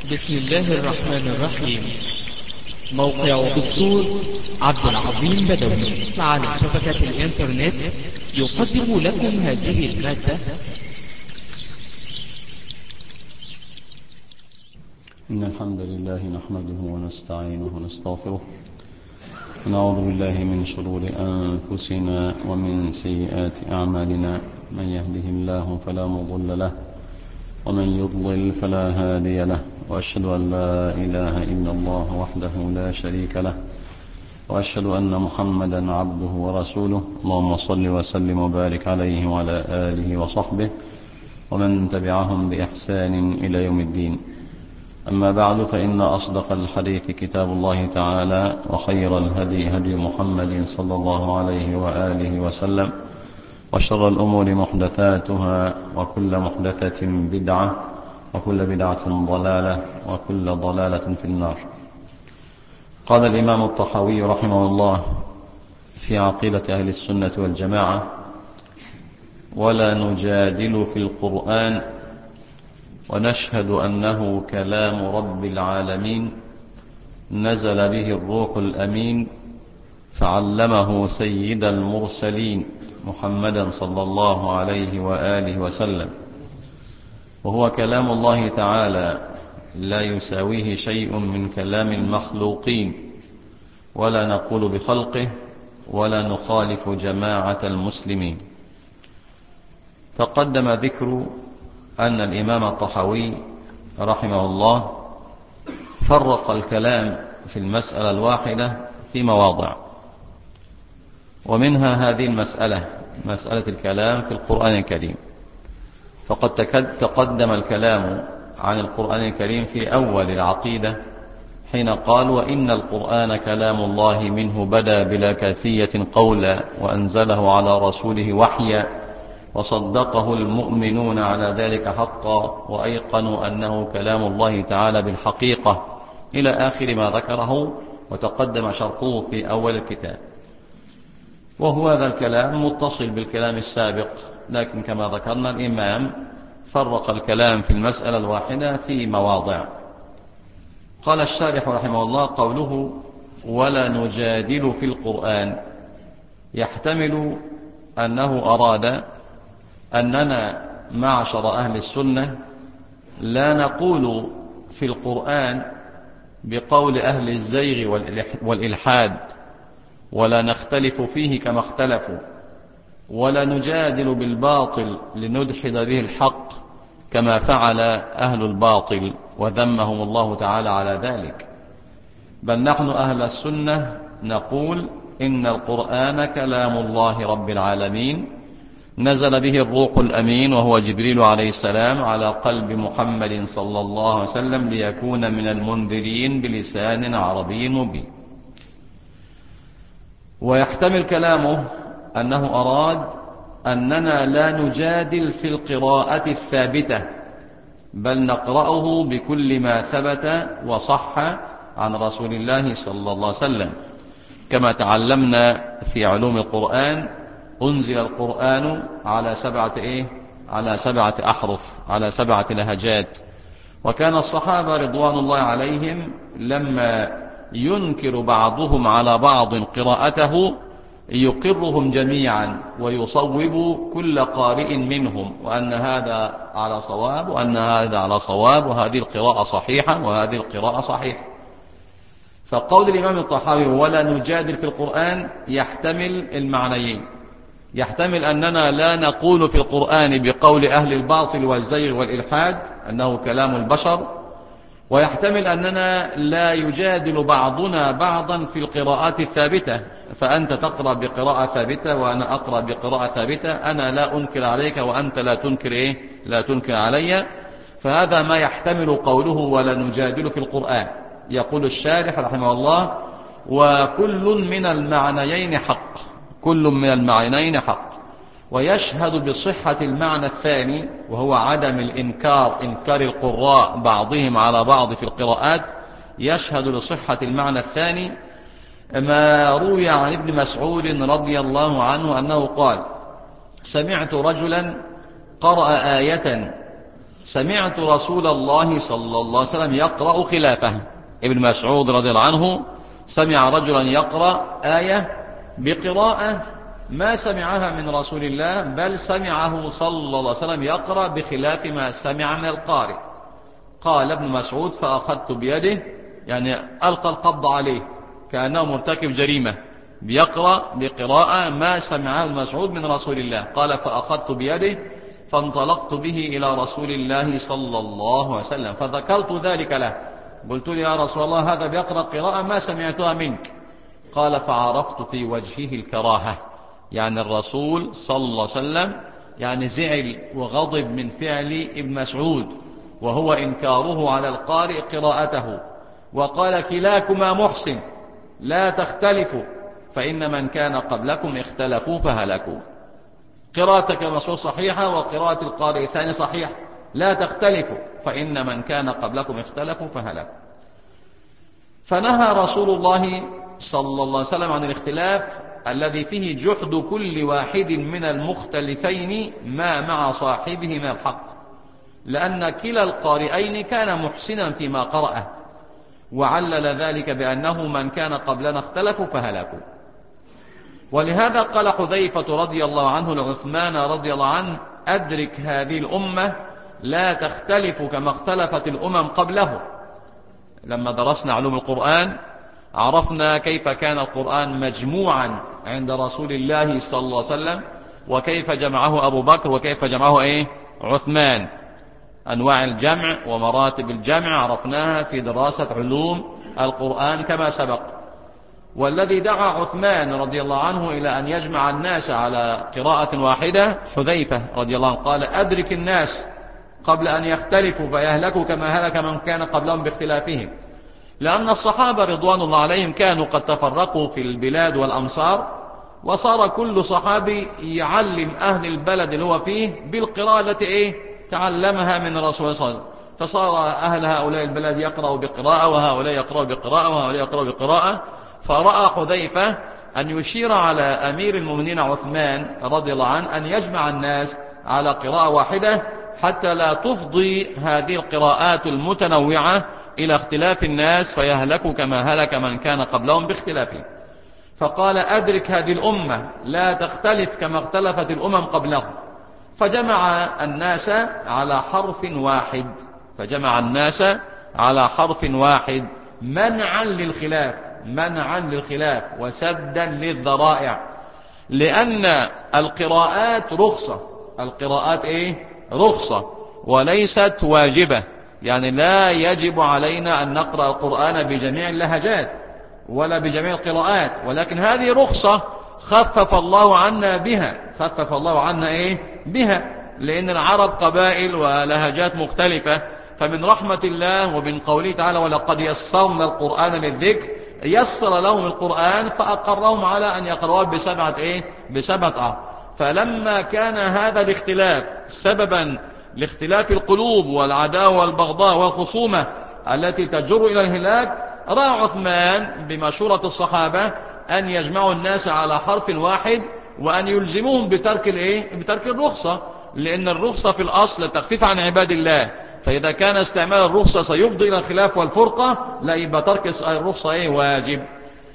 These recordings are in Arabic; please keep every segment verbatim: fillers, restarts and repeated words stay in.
بسم الله الرحمن الرحيم. موقع دكتور عبد العظيم بدوي على شبكة الإنترنت يقدم لكم هذه المادة. إن الحمد لله نحمده ونستعينه ونستغفره ونعوذ بالله من شرور أنفسنا ومن سيئات أعمالنا. من يهده الله فلا مضل له ومن يضلل فلا هادي له، وأشهد أن لا إله إلا الله وحده لا شريك له، وأشهد أن محمدا عبده ورسوله. اللهم صل وسلم وبارك عليه وعلى آله وصحبه ومن تبعهم بإحسان إلى يوم الدين. أما بعد، فإن أصدق الحديث كتاب الله تعالى، وخير الهدي هدي محمد صلى الله عليه وآله وسلم، وشر الأمور محدثاتها، وكل محدثة بدعة، وكل بدعة ضلالة، وكل ضلالة في النار. قال الإمام الطحاوي رحمه الله في عقيدة أهل السنة والجماعة: ولا نجادل في القرآن، ونشهد أنه كلام رب العالمين، نزل به الروح الأمين، فعلمه سيد المرسلين محمدا صلى الله عليه وآله وسلم، وهو كلام الله تعالى، لا يساويه شيء من كلام المخلوقين، ولا نقول بخلقه، ولا نخالف جماعة المسلمين. تقدم ذكر أن الإمام الطحاوي رحمه الله فرق الكلام في المسألة الواحدة في مواضع، ومنها هذه المسألة، مسألة الكلام في القرآن الكريم. فقد تقدم الكلام عن القرآن الكريم في أول العقيدة حين قال: وإن القرآن كلام الله، منه بدا بلا كيفية قولا، وأنزله على رسوله وحيا، وصدقه المؤمنون على ذلك حقا، وأيقنوا أنه كلام الله تعالى بالحقيقة، إلى آخر ما ذكره، وتقدم شرحه في أول الكتاب. وهو هذا الكلام متصل بالكلام السابق، لكن كما ذكرنا الإمام فرق الكلام في المسألة الواحدة في مواضع. قال الشارح رحمه الله: قوله ولا نجادل في القرآن يحتمل أنه أراد أننا معشر أهل السنة لا نقول في القرآن بقول أهل الزيغ والإلحاد، ولا نختلف فيه كما اختلفوا، ولا نجادل بالباطل لندحض به الحق كما فعل أهل الباطل، وذمهم الله تعالى على ذلك. بل نحن أهل السنة نقول إن القرآن كلام الله رب العالمين، نزل به الروح الأمين، وهو جبريل عليه السلام، على قلب محمد صلى الله عليه وسلم، ليكون من المنذرين بلسان عربي مبين. ويحتمل كلامه أنه أراد أننا لا نجادل في القراءة الثابتة، بل نقرأه بكل ما ثبت وصح عن رسول الله صلى الله عليه وسلم، كما تعلمنا في علوم القرآن: أنزل القرآن على سبعة إيه؟ على سبعة أحرف، على سبعة لهجات. وكان الصحابة رضوان الله عليهم لما ينكر بعضهم على بعض قراءته يقرهم جميعا، ويصوب كل قارئ منهم، وأن هذا على صواب، وأن هذا على صواب، وهذه القراءة صحيحة، وهذه القراءة صحيحة. فقول الإمام الطحاوي ولا نجادل في القرآن يحتمل المعنيين: يحتمل أننا لا نقول في القرآن بقول أهل الباطل والزيغ والإلحاد أنه كلام البشر، ويحتمل أننا لا يجادل بعضنا بعضا في القراءات الثابتة، فأنت تقرأ بقراءة ثابتة وأنا أقرأ بقراءة ثابتة، أنا لا أنكر عليك وأنت لا تنكر إيه؟ لا تنكر علي. فهذا ما يحتمل قوله ولا نجادل في القرآن. يقول الشارح رحمه الله: وكل من المعنيين حق، كل من المعنيين حق. ويشهد بصحة المعنى الثاني، وهو عدم الإنكار، إنكار القراء بعضهم على بعض في القراءات، يشهد لصحة المعنى الثاني ما روي عن ابن مسعود رضي الله عنه أنه قال: سمعت رجلا قرأ آية سمعت رسول الله صلى الله عليه وسلم يقرأ خلافه. ابن مسعود رضي الله عنه سمع رجلا يقرأ آية بقراءة ما سمعها من رسول الله، بل سمعه صلى الله عليه وسلم يقرأ بخلاف ما سمع من القارئ. قال ابن مسعود فأخذت بيده، يعني ألقى القبض عليه كأنه مرتكب جريمة، بيقرأ بقراءة ما سمعه ابن مسعود من رسول الله. قال فأخذت بيده فانطلقت به إلى رسول الله صلى الله عليه وسلم فذكرت ذلك له، قلت له يا رسول الله هذا بيقرأ قراءة ما سمعتها منك. قال فعرفت في وجهه الكراهة، يعني الرسول صلى الله عليه وسلم يعني زعل وغضب من فعل ابن مسعود، وهو إنكاره على القارئ قراءته، وقال كلاكما محسن لا تختلفوا فإن من كان قبلكم اختلفوا فهلكوا. قراءتك مسعود صحيحة وقراءة القارئ الثاني صحيحة، لا تختلفوا فإن من كان قبلكم اختلفوا فهلكوا. فنهى رسول الله صلى الله عليه وسلم عن الاختلاف الذي فيه جحد كل واحد من المختلفين ما مع صاحبه من الحق، لأن كلا القارئين كان محسنا فيما قرأه، وعلل ذلك بأنه من كان قبلنا اختلفوا فهلكوا. ولهذا قال حذيفة رضي الله عنه لعثمان رضي الله عنه أدرك هذه الأمة لا تختلف كما اختلفت الأمم قبله. لما درسنا علوم القرآن عرفنا كيف كان القرآن مجموعا عند رسول الله صلى الله عليه وسلم، وكيف جمعه أبو بكر وكيف جمعه إيه؟ عثمان. أنواع الجمع ومراتب الجمع عرفناها في دراسة علوم القرآن كما سبق. والذي دعا عثمان رضي الله عنه إلى أن يجمع الناس على قراءة واحدة حذيفة رضي الله عنه، قال أدرك الناس قبل أن يختلفوا فيهلكوا كما هلك من كان قبلهم باختلافهم. لأن الصحابة رضوان الله عليهم كانوا قد تفرقوا في البلاد والأمصار، وصار كل صحابي يعلم أهل البلد اللي هو فيه بالقراءة التي إيه تعلمها من رسول الله صلى الله عليه وسلم. فصار أهل هؤلاء البلد يقرأوا بقراءة وهؤلاء يقرأوا بقراءة وهؤلاء يقرأوا بقراءة. فرأى حذيفة أن يشير على أمير المؤمنين عثمان رضي الله عنه أن يجمع الناس على قراءة واحدة حتى لا تفضي هذه القراءات المتنوعة إلى اختلاف الناس فيهلكوا كما هلك من كان قبلهم باختلافهم. فقال أدرك هذه الأمة لا تختلف كما اختلفت الأمم قبلهم، فجمع الناس على حرف واحد فجمع الناس على حرف واحد منعا للخلاف منعا للخلاف وسدا للذرائع. لأن القراءات رخصة القراءات إيه؟ رخصة وليست واجبة، يعني لا يجب علينا أن نقرأ القرآن بجميع اللهجات ولا بجميع القراءات، ولكن هذه رخصة خفف الله عنا بها خفف الله عنا إيه؟ بها، لأن العرب قبائل ولهجات مختلفة. فمن رحمة الله ومن قوله تعالى ولقد يسرنا القرآن للذكر يسر لهم القرآن فأقرهم على أن يقرأوا بسبعة إيه؟ بسبعة آه. فلما كان هذا الاختلاف سببا لاختلاف القلوب والعداوة والبغضاء والخصومة التي تجر إلى الهلاك، رأى عثمان بمشورة الصحابة أن يجمعوا الناس على حرف واحد وأن يلزموهم بترك الإيه؟ بترك الرخصة، لأن الرخصة في الأصل تخفيف عن عباد الله، فإذا كان استعمال الرخصة سيفضي إلى الخلاف والفرقة لا يبقى ترك الرخصة إيه؟ واجب.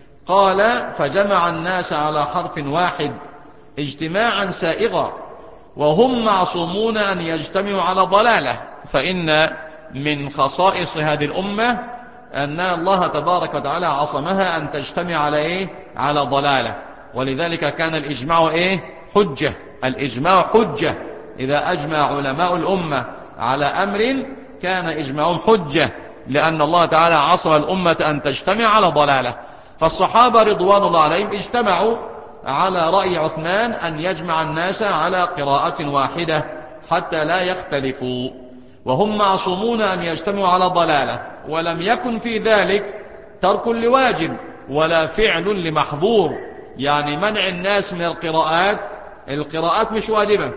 قال فجمع الناس على حرف واحد اجتماعا سائغا وهم معصومون أن يجتمعوا على ضلالة، فإن من خصائص هذه الأمة أن الله تبارك وتعالى عصمها أن تجتمع على إيه؟ على ضلالة. ولذلك كان الإجماع إيه؟ حجة الإجماع حجة إذا أجمع علماء الأمة على أمر كان إجماعهم حجة، لأن الله تعالى عصم الأمة أن تجتمع على ضلالة. فالصحابة رضوان الله عليهم اجتمعوا على رأي عثمان أن يجمع الناس على قراءة واحدة حتى لا يختلفوا، وهم معصومون أن يجتمعوا على ضلالة، ولم يكن في ذلك ترك لواجب ولا فعل لمحظور، يعني منع الناس من القراءات القراءات مش واجبة،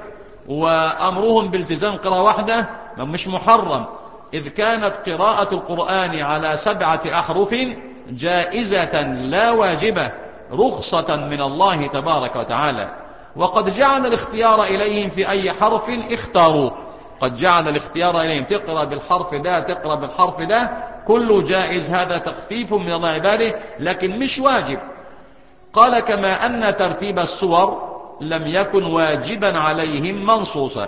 وأمرهم بالتزام قراءة واحدة مش محرم، إذ كانت قراءة القرآن على سبعة أحرف جائزة لا واجبة رخصة من الله تبارك وتعالى. وقد جعل الاختيار إليهم في أي حرف اختاروا، قد جعل الاختيار إليهم، تقرأ بالحرف ده تقرأ بالحرف ده، كله جائز، هذا تخفيف من الله عباده لكن مش واجب. قال كما أن ترتيب السور لم يكن واجبا عليهم منصوصا.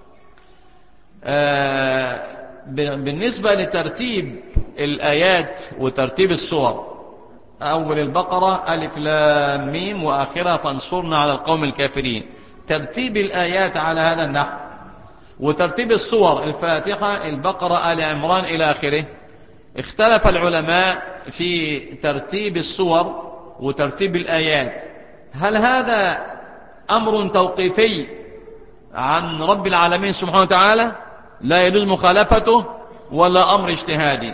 آه بالنسبة لترتيب الآيات وترتيب السور، أول البقرة ألف لام ميم وآخرها فانصرنا على القوم الكافرين، ترتيب الآيات على هذا النحو، وترتيب السور الفاتحة البقرة آل عمران إلى آخره. اختلف العلماء في ترتيب السور وترتيب الآيات، هل هذا أمر توقيفي عن رب العالمين سبحانه وتعالى لا يجوز مخالفته، ولا أمر اجتهادي؟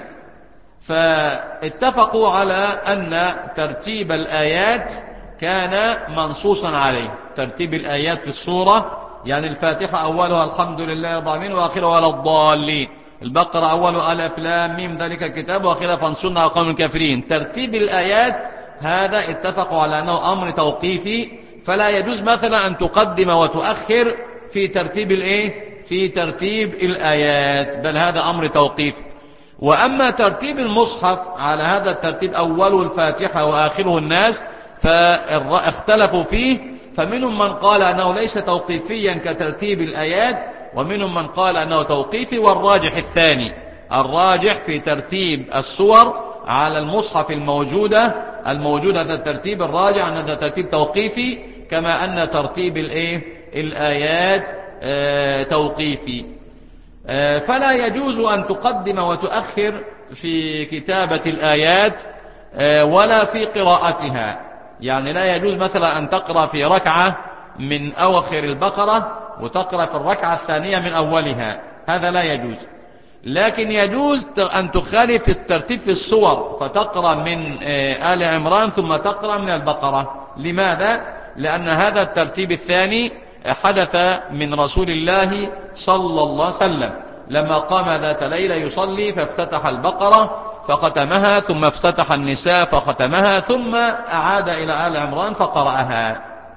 فاتفقوا على أن ترتيب الآيات كان منصوصا عليه، ترتيب الآيات في السورة، يعني الفاتحة أولها الحمد لله رب العالمين وآخرها ولا الضالين، البقرة أولها ألف لام ميم ذلك الكتاب وآخرها فانصرنا على القوم الكافرين. ترتيب الآيات هذا اتفقوا على أنه أمر توقيفي، فلا يجوز مثلا أن تقدم وتؤخر في ترتيب الإيه؟ في ترتيب الآيات، بل هذا أمر توقيفي. وأما ترتيب المصحف على هذا الترتيب أوله الفاتحة وآخره الناس فاختلفوا فيه، فمنهم من قال أنه ليس توقيفيا كترتيب الآيات، ومنهم من قال أنه توقيفي، والراجح الثاني، الراجح في ترتيب السور على المصحف الموجودة الموجودة هذا الترتيب الراجع أن هذا ترتيب توقيفي، كما أن ترتيب الإيه؟ الآيات آه توقيفي. آه فلا يجوز أن تقدم وتؤخر في كتابة الآيات آه ولا في قراءتها، يعني لا يجوز مثلا أن تقرأ في ركعة من أواخر البقرة وتقرأ في الركعة الثانية من أولها، هذا لا يجوز. لكن يجوز أن تخالف الترتيب في السور، فتقرأ من آل عمران ثم تقرأ من البقرة. لماذا؟ لأن هذا الترتيب الثاني حدث من رسول الله صلى الله عليه وسلم لما قام ذات ليلة يصلي فافتتح البقرة فختمها، ثم افتتح النساء فختمها، ثم أعاد إلى آل عمران فقرأها.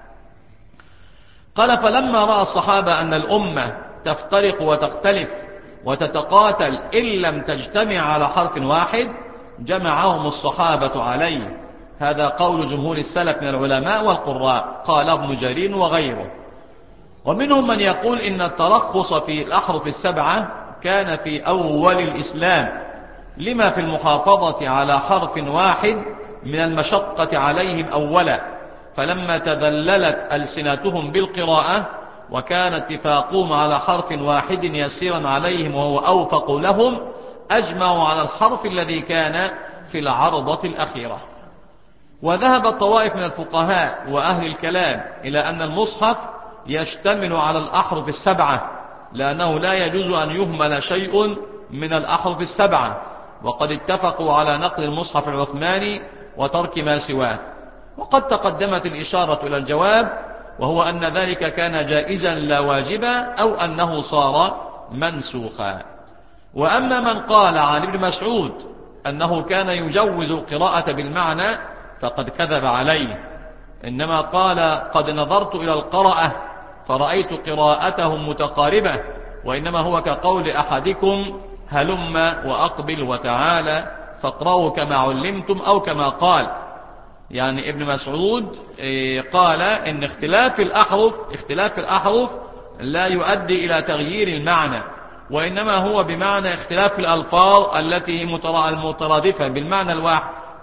قال فلما رأى الصحابة أن الأمة تفترق وتختلف وتتقاتل إن لم تجتمع على حرف واحد جمعهم الصحابة عليه، هذا قول جمهور السلف من العلماء والقراء، قال ابن جرير وغيره. ومنهم من يقول إن الترخص في الأحرف السبعة كان في أول الإسلام لما في المحافظة على حرف واحد من المشقة عليهم أولا، فلما تذللت ألسنتهم بالقراءة وكان اتفاقهم على حرف واحد يسيرا عليهم وهو أوفق لهم أجمعوا على الحرف الذي كان في العرضة الأخيرة. وذهب الطوائف من الفقهاء وأهل الكلام إلى أن المصحف يشتمل على الأحرف السبعة، لأنه لا يجوز أن يهمل شيء من الأحرف السبعة، وقد اتفقوا على نقل المصحف العثماني وترك ما سواه. وقد تقدمت الإشارة إلى الجواب، وهو أن ذلك كان جائزا لا واجبا، أو أنه صار منسوخا. وأما من قال عن ابن مسعود أنه كان يجوز القراءة بالمعنى فقد كذب عليه، إنما قال قد نظرت إلى القراءة فرأيت قراءتهم متقاربة، وإنما هو كقول أحدكم هلم وأقبل وتعالى فاقرأوا كما علمتم أو كما قال. يعني ابن مسعود قال إن اختلاف الأحرف اختلاف الأحرف لا يؤدي إلى تغيير المعنى، وإنما هو بمعنى اختلاف الألفاظ التي المترادفة بالمعنى الواحد،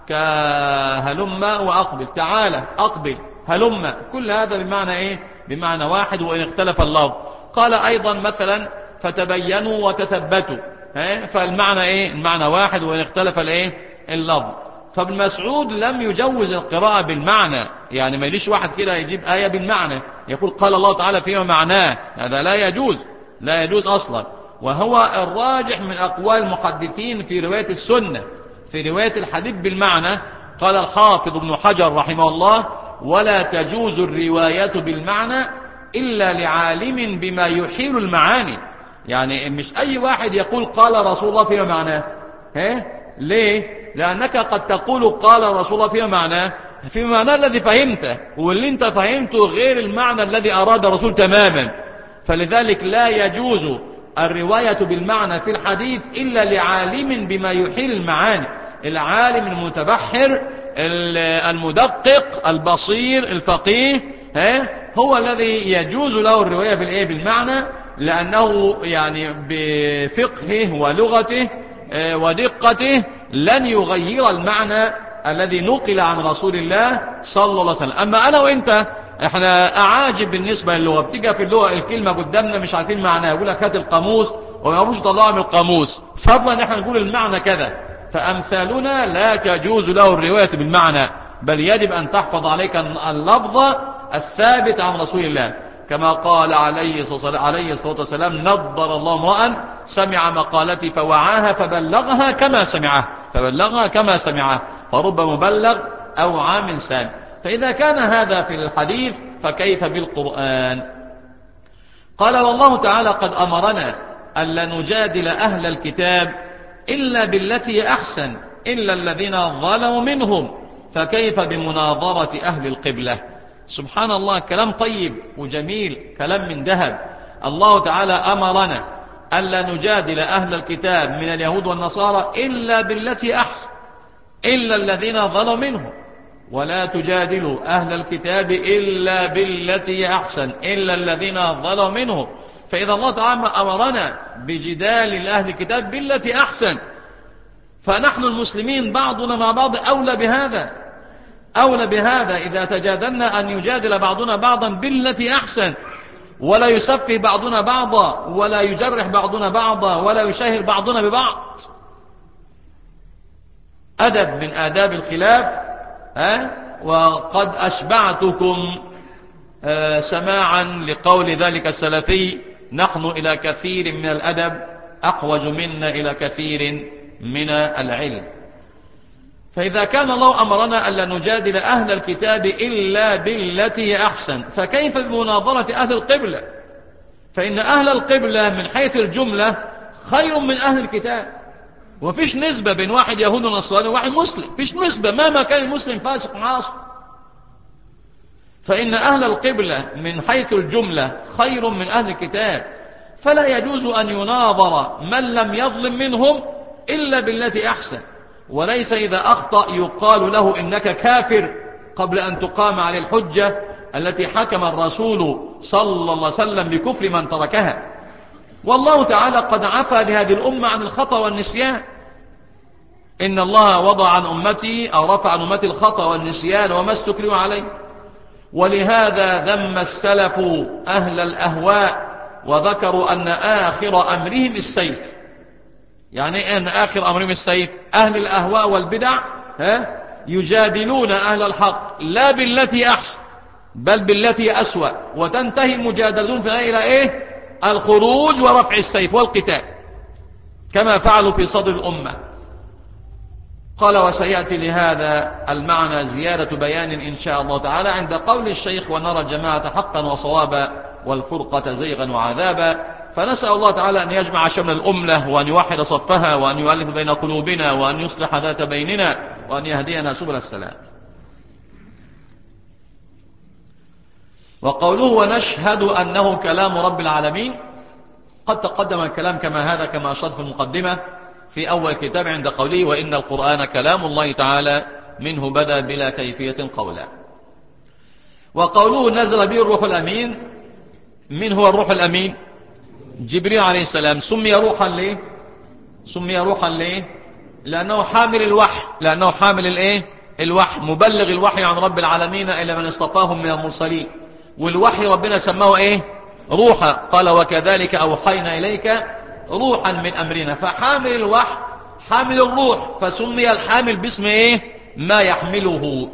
كهلم وأقبل، تعالى أقبل هلم، كل هذا بمعنى إيه؟ بمعنى واحد وإن اختلف اللفظ. قال أيضا مثلا فتبينوا وتثبتوا، فالمعنى إيه؟ المعنى واحد وإن اختلف الإيه؟ اللفظ. فابن مسعود لم يجوز القراءة بالمعنى، يعني ما يليش واحد كده يجيب آية بالمعنى يقول قال الله تعالى فيما معناه، هذا لا يجوز، لا يجوز أصلا. وهو الراجح من أقوال المحدثين في رواية السنة، في رواية الحديث بالمعنى. قال الحافظ ابن حجر رحمه الله ولا تجوز الرواية بالمعنى إلا لعالم بما يحيل المعاني، يعني مش أي واحد يقول قال رسول الله فيما معناه. ها؟ ليه؟ لأنك قد تقول قال رسول الله فيما معناه في معنى الذي فهمته، واللي انت فهمته غير المعنى الذي أراد الرسول تماما، فلذلك لا يجوز الرواية بالمعنى في الحديث إلا لعالم بما يحيل المعاني، العالم المتبحر المدقق البصير الفقيه هو الذي يجوز له الرواية بالإيه بالمعنى، لأنه يعني بفقهه ولغته ودقته لن يغير المعنى الذي نقل عن رسول الله صلى الله عليه وسلم. أما أنا وإنت احنا أعاجب بالنسبة للغة، بتيجي في اللغة الكلمة قدامنا مش عارفين معناها، يقول لك هات القاموس وما يعرفوش يطلعوا من القاموس، فضلا احنا نقول المعنى كذا. فأمثالنا لا تجوز له الرواية بالمعنى، بل يجب أن تحفظ عليك اللفظ الثابت عن رسول الله، كما قال عليه الصلاة والسلام: نضر الله امرأ سمع مقالتي فوعاها فبلغها كما سمعها فبلغها كما سمعها فرب مبلغ أو عام سام. فإذا كان هذا في الحديث فكيف بالقرآن؟ قال: والله تعالى قد أمرنا ألا نجادل أهل الكتاب إلا بالتي أحسن إلا الذين ظلموا منهم، فكيف بمناظرة أهل القبلة؟ سبحان الله، كلام طيب وجميل، كلام من ذهب. الله تعالى أمرنا ألا نجادل أهل الكتاب من اليهود والنصارى إلا بالتي أحسن إلا الذين ظلموا منهم، ولا تجادلوا أهل الكتاب إلا بالتي أحسن إلا الذين ظلموا منهم. فإذا الله تعالى أمرنا بجدال أهل الكتاب بالتي أحسن، فنحن المسلمين بعضنا مع بعض أولى بهذا أولى بهذا إذا تجادلنا أن يجادل بعضنا بعضا بالتي أحسن، ولا يسفه بعضنا بعضا، ولا يجرح بعضنا بعضا، ولا يشهر بعضنا ببعض. أدب من آداب الخلاف. ها؟ وقد أشبعتكم آه سماعا لقول ذلك السلفي: نحن إلى كثير من الأدب أحوج منا إلى كثير من العلم. فإذا كان الله أمرنا ألا نجادل أهل الكتاب إلا بالتي أحسن، فكيف بمناظرة أهل القبلة؟ فإن أهل القبلة من حيث الجملة خير من أهل الكتاب، وفيش نسبة بين واحد يهود ونصراني وواحد مسلم، فيش نسبة مهما كان المسلم فاسق عاصي. فإن أهل القبلة من حيث الجملة خير من أهل الكتاب، فلا يجوز أن يناظر من لم يظلم منهم إلا بالتي أحسن. وليس إذا أخطأ يقال له إنك كافر قبل أن تقام عليه الحجة التي حكم الرسول صلى الله عليه وسلم بكفر من تركها. والله تعالى قد عفى لهذه الأمة عن الخطأ والنسيان. إن الله وضع عن أمتي أو رفع عن أمتي الخطأ والنسيان وما استكرهوا عليه. ولهذا ذم السلف أهل الأهواء وذكروا أن آخر أمرهم السيف. يعني أن آخر أمرهم السيف؟ أهل الأهواء والبدع ها يجادلون أهل الحق لا بالتي أحسن بل بالتي أسوأ، وتنتهي المجادلون فيها إلى إيه؟ الخروج ورفع السيف والقتال، كما فعلوا في صدر الأمة. قال: وسيأتي لهذا المعنى زيادة بيان إن شاء الله تعالى عند قول الشيخ: ونرى الجماعة حقا وصوابا والفرقة زيغا وعذابا. فنسأل الله تعالى أن يجمع شمل الأمة وأن يوحد صفها وأن يؤلف بين قلوبنا وأن يصلح ذات بيننا وأن يهدينا سبل السلام. وقوله: ونشهد أنه كلام رب العالمين، قد تقدم الكلام كما هذا كما أشرت في المقدمة في أول كتاب عند قوله: وإن القرآن كلام الله تعالى منه بدأ بلا كيفية قولا. وقوله: نزل به الروح الأمين، من هو الروح الأمين؟ جبريل عليه السلام. سمي روحا ليه؟ سمي روحا ليه؟ لأنه حامل الوحي، لأنه حامل الإيه؟ الوحي، مبلغ الوحي عن رب العالمين إلى من اصطفاهم من المرسلين. والوحي ربنا سماه إيه؟ روحا. قال: وكذلك أوحينا إليك روحا من أمرنا. فحامل الوحي حامل الروح، فسمي الحامل باسم إيه؟ ما يحمله.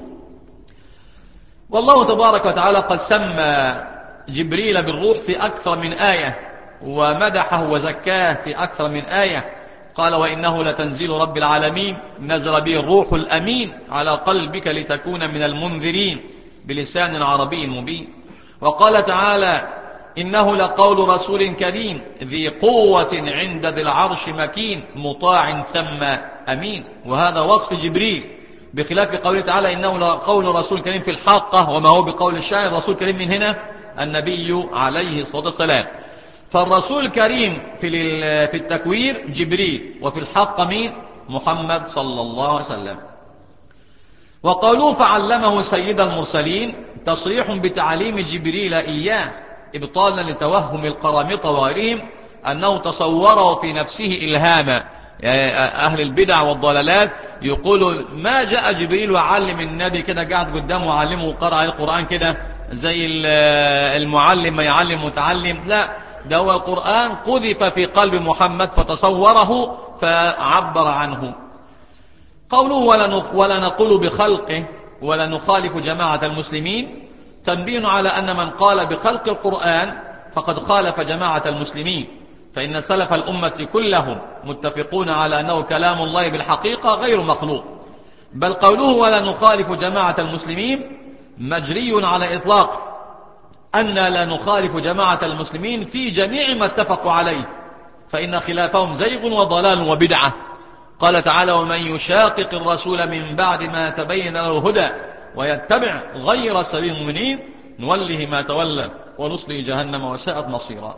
والله تبارك وتعالى قد سمى جبريل بالروح في أكثر من آية، ومدحه وزكاه في أكثر من آية. قال: وإنه لتنزيل رب العالمين نزل به الروح الأمين على قلبك لتكون من المنذرين بلسان عربي مبين. وقال تعالى: إنه لقول رسول كريم ذي قوة عند ذي العرش مكين مطاع ثم أمين. وهذا وصف جبريل، بخلاف قوله تعالى: إنه لقول رسول كريم في الحاقة، وما هو بقول الشاعر. رسول كريم من هنا النبي عليه الصلاة والسلام. فالرسول الكريم في في التكوير جبريل، وفي الحق مين؟ محمد صلى الله عليه وسلم. وقوله فعلمه سيد المرسلين تصريح بتعليم جبريل إياه، إبطالا لتوهم القرامطة وغيرهم أنه تصوره في نفسه إلهاما. أهل البدع والضلالات يقولوا ما جاء جبريل وعلم النبي كده قاعد قدامه وعلمه وقرأ القرآن كده زي المعلم ما يعلم متعلم. لا، ده هو القرآن قذف في قلب محمد فتصوره فعبر عنه. قوله ولا نقول بخلقه ولا نخالف جماعة المسلمين تنبيه على أن من قال بخلق القرآن فقد خالف جماعة المسلمين، فإن سلف الأمة كلهم متفقون على أنه كلام الله بالحقيقة غير مخلوق. بل قوله ولا نخالف جماعة المسلمين مجري على إطلاق أن لا نخالف جماعة المسلمين في جميع ما اتفقوا عليه، فإن خلافهم زيغ وضلال وبدعة. قال تعالى ومن يشاقق الرسول من بعد ما تبين له الهدى ويتبع غير سبيل المؤمنين نوله ما تولى ونصله جهنم وساءت مصيرا.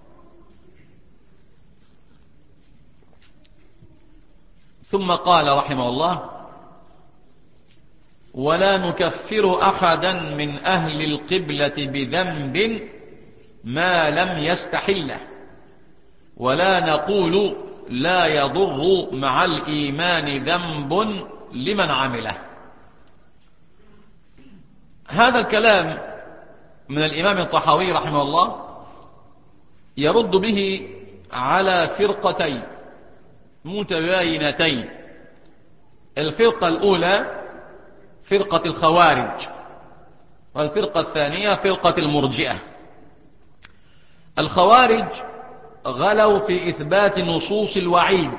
ثم قال رحمه الله ولا نكفر أحدا من أهل القبلة بذنب ما لم يستحله، ولا نقول لا يضر مع الإيمان ذنب لمن عمله. هذا الكلام من الإمام الطحاوي رحمه الله يرد به على فرقتين متباينتين. الفرقة الأولى فرقة الخوارج، والفرقة الثانية فرقة المرجئة. الخوارج غلوا في إثبات نصوص الوعيد،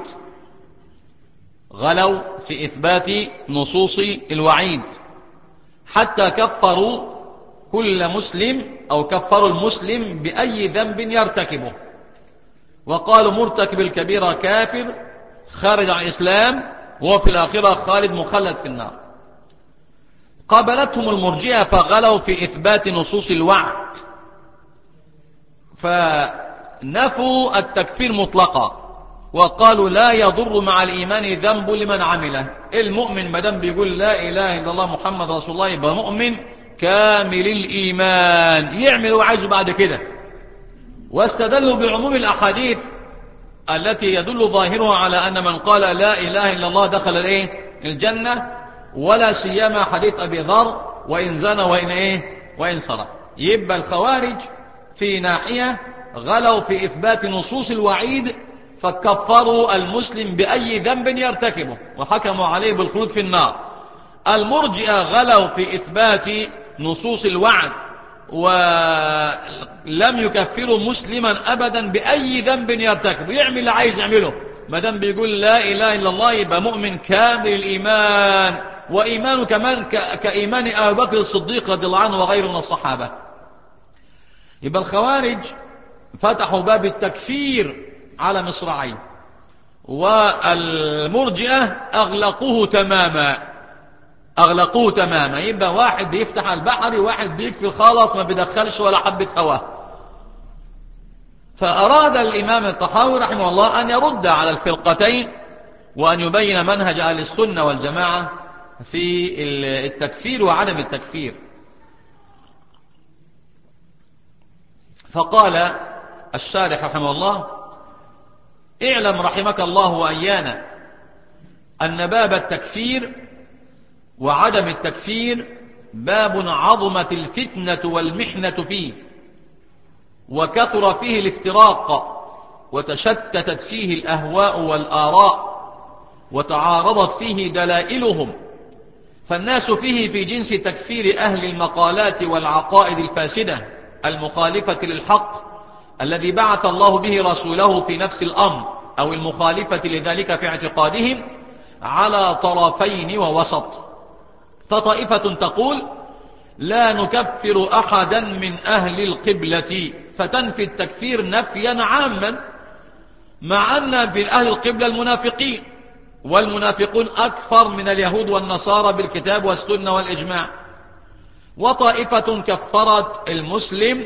غلوا في إثبات نصوص الوعيد حتى كفروا كل مسلم أو كفروا المسلم بأي ذنب يرتكبه، وقالوا مرتكب الكبيرة كافر خارج عن الإسلام وفي الآخرة خالد مخلد في النار. قابلتهم المرجئة فغلوا في إثبات نصوص الوعد، فنفوا التكفير مطلقا وقالوا لا يضر مع الإيمان ذنب لمن عمله. المؤمن مدام بيقول لا إله إلا الله محمد رسول الله يبقى مؤمن كامل الإيمان، يعمل وعايزه بعد كده. واستدلوا بعموم الأحاديث التي يدل ظاهرها على أن من قال لا إله إلا الله دخل الإيه؟ الجنة، ولا سيما حديث أبي ذر وإن زنى وإن إيه؟ وإن سرق. يبقى الخوارج في ناحية غلوا في إثبات نصوص الوعيد فكفروا المسلم بأي ذنب يرتكبه وحكموا عليه بالخلود في النار. المرجئة غلوا في إثبات نصوص الوعد ولم يكفروا مسلما أبدا بأي ذنب يرتكبه، يعمل اللي عايز يعمله ما دام بيقول لا إله إلا الله يبقى مؤمن كامل الإيمان، وإيمانه كمان كإيمان أبي بكر الصديق رضي الله عنه وغيره من الصحابة. يبقى الخوارج فتحوا باب التكفير على مصراعين، والمرجئة أغلقوه تماما أغلقوه تماما. يبقى واحد بيفتح البحر واحد بيكفي خالص ما بيدخلش ولا حبة هواه. فأراد الإمام الطحاوي رحمه الله أن يرد على الفرقتين وأن يبين منهج أهل السنة والجماعة في التكفير وعدم التكفير. فقال الشارح رحمه الله اعلم رحمك الله وإيانا أن باب التكفير وعدم التكفير باب عظمت الفتنة والمحنة فيه، وكثر فيه الافتراق، وتشتتت فيه الأهواء والآراء، وتعارضت فيه دلائلهم، فالناس فيه في جنس تكفير أهل المقالات والعقائد الفاسدة المخالفة للحق الذي بعث الله به رسوله في نفس الأمر أو المخالفة لذلك في اعتقادهم على طرفين ووسط. فطائفة تقول لا نكفر أحدا من أهل القبلة فتنفي التكفير نفيا عاما، مع أن في أهل القبلة المنافقين، والمنافقون أكثر من اليهود والنصارى بالكتاب والسنة والإجماع. وطائفة كفرت المسلم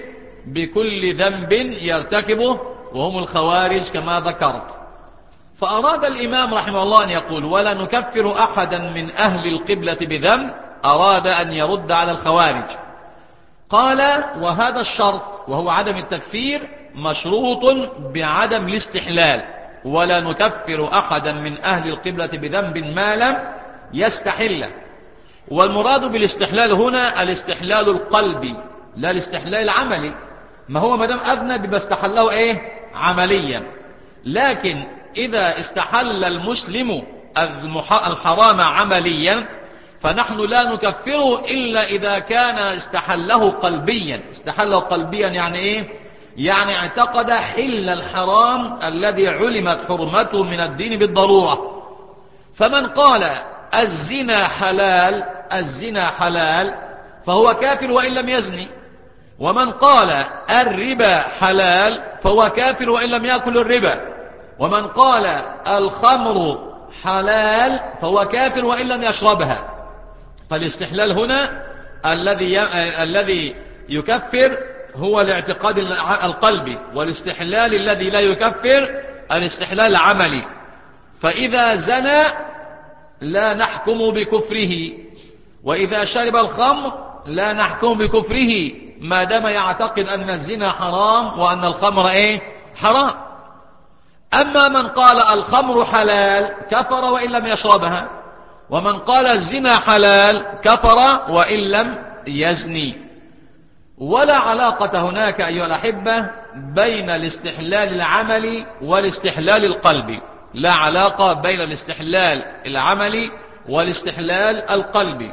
بكل ذنب يرتكبه، وهم الخوارج كما ذكرت. فأراد الإمام رحمه الله أن يقول ولا نكفر أحدا من أهل القبلة بذنب، أراد أن يرد على الخوارج. قال وهذا الشرط وهو عدم التكفير مشروط بعدم الاستحلال، ولا نكفر أحدا من أهل القبلة بذنب ما لم يستحل. والمراد بالاستحلال هنا الاستحلال القلبي لا الاستحلال العملي. ما هو مدام أذنب يبقى استحله إيه؟ عمليا. لكن إذا استحل المسلم الحرام عمليا فنحن لا نكفره إلا إذا كان استحله قلبيا. استحله قلبيا يعني إيه؟ يعني اعتقد حل الحرام الذي علمت حرمته من الدين بالضرورة. فمن قال الزنا حلال الزنا حلال فهو كافر وإن لم يزني، ومن قال الربا حلال فهو كافر وإن لم يأكل الربا، ومن قال الخمر حلال فهو كافر وإن لم يشربها. فالاستحلال هنا الذي الذي يكفر هو الاعتقاد القلبي، والاستحلال الذي لا يكفر الاستحلال العملي. فإذا زنى لا نحكم بكفره، وإذا شرب الخمر لا نحكم بكفره ما دام يعتقد أن الزنا حرام وأن الخمر إيه؟ حرام. أما من قال الخمر حلال كفر وإن لم يشربها، ومن قال الزنا حلال كفر وإن لم يزني. ولا علاقة هناك أيها الأحبة بين الاستحلال العملي والاستحلال القلبي، لا علاقة بين الاستحلال العملي والاستحلال القلبي.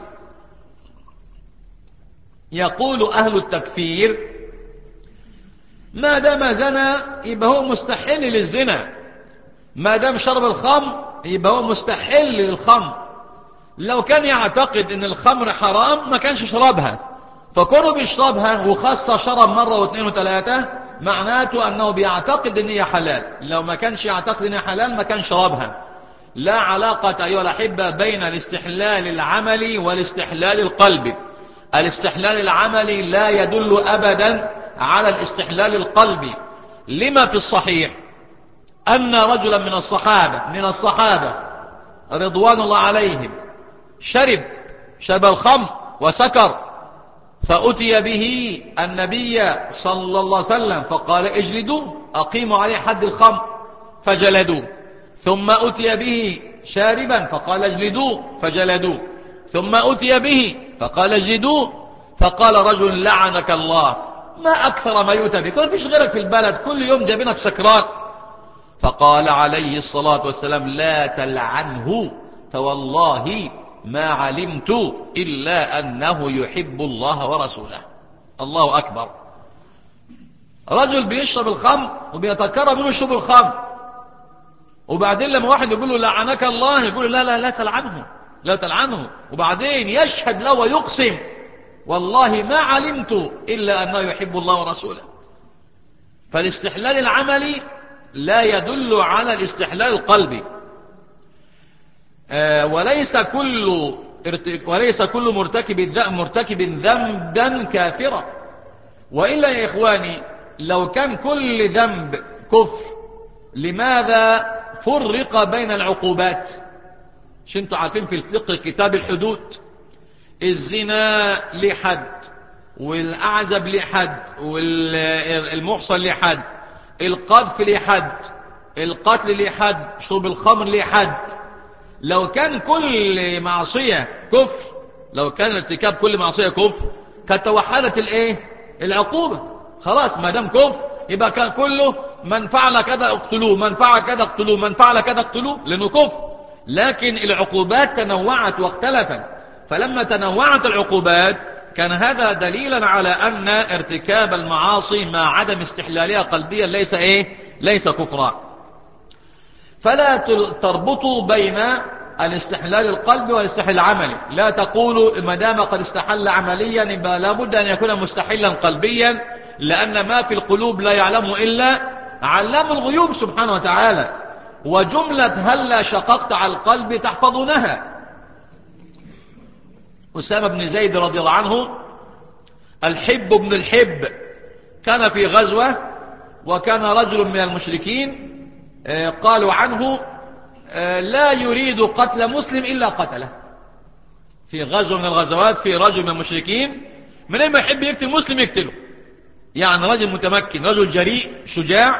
يقول أهل التكفير ما دام زنى يبقى هو مستحل للزنا، ما دام شرب الخمر يبقى هو مستحل للخمر. لو كان يعتقد ان الخمر حرام ما كانش شربها، فكونه بيشربها وخاصة شرب مرة واثنين وثلاثة معناته انه بيعتقد ان هي حلال. لو ما كانش يعتقد ان هي حلال ما كان شربها. لا علاقة أيها الأحبة بين الاستحلال العملي والاستحلال القلبي. الاستحلال العملي لا يدل أبدا على الاستحلال القلبي. لما في الصحيح أن رجلا من الصحابة من الصحابة رضوان الله عليهم شرب شرب الخمر وسكر، فأتي به النبي صلى الله عليه وسلم فقال اجلدوه، أقيموا عليه حد الخمر، فجلدوه. ثم أتي به شاربا فقال اجلدوه، فجلدوه. ثم أتي به فقال اجلدوه، فقال رجل لعنك الله، ما أكثر ما يؤتى بك، ما فيش غيرك في البلد كل يوم جابينك سكران. فقال عليه الصلاة والسلام لا تلعنه، فوالله ما علمت إلا أنه يحب الله ورسوله. الله أكبر. رجل بيشرب الخمر وبيتكرر منه شرب الخمر، وبعدين لما واحد يقول له لعنك الله يقول له لا لا لا تلعنه لا تلعنه، وبعدين يشهد له ويقسم والله ما علمت إلا أنه يحب الله ورسوله. فالاستحلال العملي لا يدل على الاستحلال القلبي. آه وليس كل وليس كل مرتكب مرتكب ذنبا كافرا. وإلا يا إخواني لو كان كل ذنب كفر لماذا فرق بين العقوبات؟ مش انتوا عارفين في الفقه كتاب الحدود الزنا لحد، والأعزب لحد، والمحصن لحد، القذف لحد، القتل لحد، شرب الخمر لحد. لو كان كل معصية كفر، لو كان ارتكاب كل معصية كفر كانت توحدت الايه؟ العقوبة. خلاص ما دام كفر يبقى كان كله من فعل كذا اقتلوه، من فعل كذا اقتلوه، من فعل كذا اقتلوه، لأنه كفر. لكن العقوبات تنوعت واختلفت، فلما تنوعت العقوبات كان هذا دليلا على أن ارتكاب المعاصي مع عدم استحلالها قلبيا ليس ايه؟ ليس كفرا. فلا تربطوا بين الاستحلال القلبي والاستحلال العملي. لا تقولوا ما دام قد استحل عمليا يبقى لابد أن يكون مستحلا قلبيا، لأن ما في القلوب لا يعلمه إلا علام الغيوب سبحانه وتعالى. وجملة هلا شققت على القلب تحفظونها. أسامة بن زيد رضي الله عنه الحب ابن الحب كان في غزوة، وكان رجل من المشركين قالوا عنه لا يريد قتل مسلم إلا قتله. في غزوة من الغزوات في رجل من المشركين من أي ما يحب يقتل مسلم يقتله، يعني رجل متمكن، رجل جريء شجاع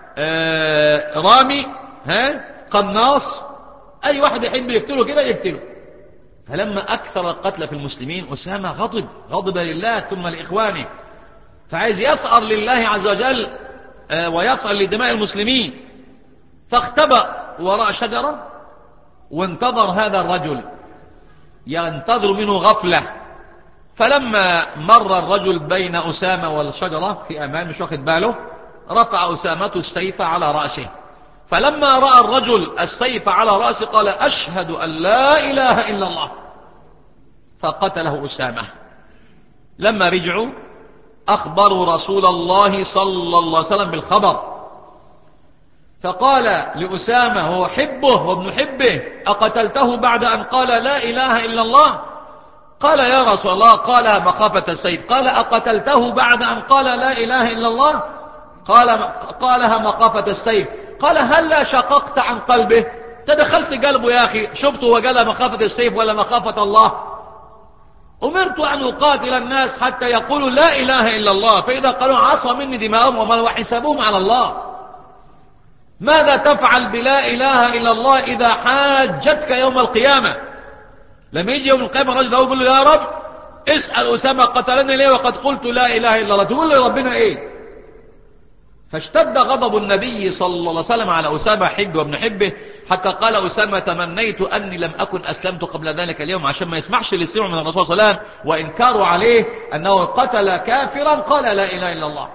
رامي ها قناص، أي واحد يحب يقتله كده يقتله. فلما أكثر القتل في المسلمين أسامة غضب غضب لله ثم لإخوانه، فعايز يثأر لله عز وجل ويثأر لدماء المسلمين، فاختبأ وراء شجرة وانتظر هذا الرجل ينتظر منه غفلة. فلما مر الرجل بين أسامة والشجرة في أمان مش واخد باله، رفع أسامة السيف على رأسه، فلما رأى الرجل السيف على رأسه قال أشهد أن لا إله إلا الله، فقتله أسامة. لما رجعوا أخبروا رسول الله صلى الله عليه وسلم بالخبر، فقال لأسامة وهو حبه وابن حبه أقتلته بعد أن قال لا إله إلا الله؟ قال يا رسول الله قالها مخافة السيف. قال أقتلته بعد أن قال لا إله إلا الله؟ قال قالها مخافة السيف. قال هلا شققت عن قلبه؟ تدخلت قلبه يا أخي، شفته وقال مخافة السيف ولا مخافة الله؟ أمرت أن أقاتل الناس حتى يقولوا لا إله إلا الله، فإذا قالوا عصى مني دماءهم وحسابهم على الله. ماذا تفعل بلا إله إلا الله إذا حاجتك يوم القيامة؟ لما يجي يوم القيامة الرجل ده يقول له يا رب اسأل أسامة قتلني ليه وقد قلت لا إله إلا الله، تقول له ربنا إيه؟ فاشتد غضب النبي صلى الله عليه وسلم على أسامة حبه وابن حبه، حتى قال أسامة تمنيت أني لم أكن أسلمت قبل ذلك اليوم، عشان ما يسمعش اللي سمعه من الرسول صلى الله عليه وسلم وإنكاروا عليه أنه قتل كافرا قال لا إله إلا الله.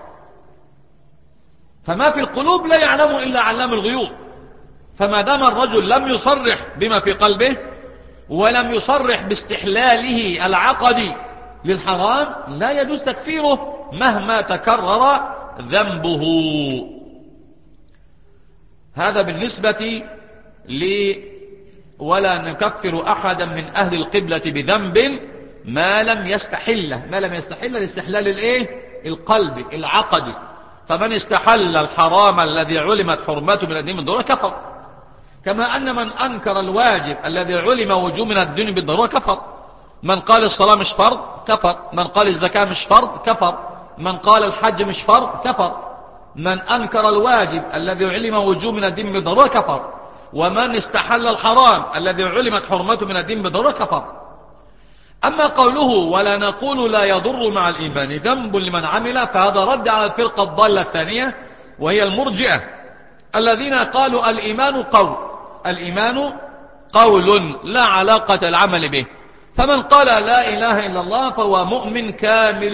فما في القلوب لا يعلم إلا علام الغيوب. فما دام الرجل لم يصرح بما في قلبه ولم يصرح باستحلاله العقدي للحرام لا يجوز تكفيره مهما تكرر ذنبه. هذا بالنسبة لي، ولا نكفر أحدا من أهل القبلة بذنب ما لم يستحله، ما لم يستحل الاستحلال الايه القلبي العقدي. فمن استحل الحرام الذي علمت حرمته من الدين بالضرورة كفر، كما أن من أنكر الواجب الذي علم وجوب من الدين بالضرورة كفر. من قال الصلاة مش فرض كفر، من قال الزكاة مش فرض كفر، من قال الحج مش فرض كفر. من أنكر الواجب الذي علم وجوب من الدين بالضرورة كفر، ومن استحل الحرام الذي علمت حرمته من الدين بالضرورة كفر. أما قوله ولا نقول لا يضر مع الإيمان ذنب لمن عمل، فهذا رد على الفرقة الضالة الثانية وهي المرجئة الذين قالوا الإيمان قول، الإيمان قول لا علاقة العمل به، فمن قال لا إله إلا الله فهو مؤمن كامل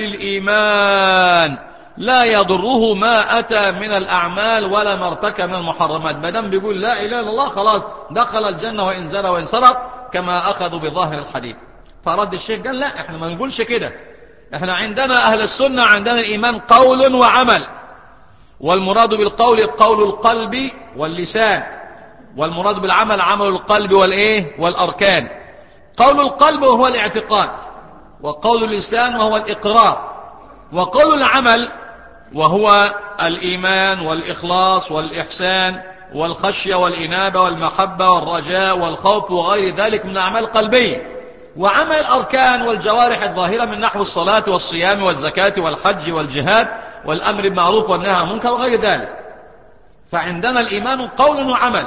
الإيمان لا يضره ما أتى من الأعمال ولا ما ارتكب من المحرمات، ما دام بيقول لا إله إلا الله خلاص دخل الجنة وإن زنى وإن سرق، كما أخذوا بظاهر الحديث. فرد الشيخ قال لا، احنا ما نقولش كده، احنا عندنا أهل السنة عندنا الإيمان قول وعمل، والمراد بالقول قول القلب واللسان، والمراد بالعمل عمل القلب والإيه والأركان. قول القلب وهو الاعتقاد، وقول اللسان وهو الإقرار، وقول العمل وهو الإيمان والإخلاص والإحسان والخشية والإنابة والمحبة والرجاء والخوف وغير ذلك من الأعمال القلبية. وعمل الأركان والجوارح الظاهرة من نحو الصلاة والصيام والزكاة والحج والجهاد والأمر بالمعروف والنهي عن المنكر وغير ذلك. فعندنا الإيمان قول وعمل،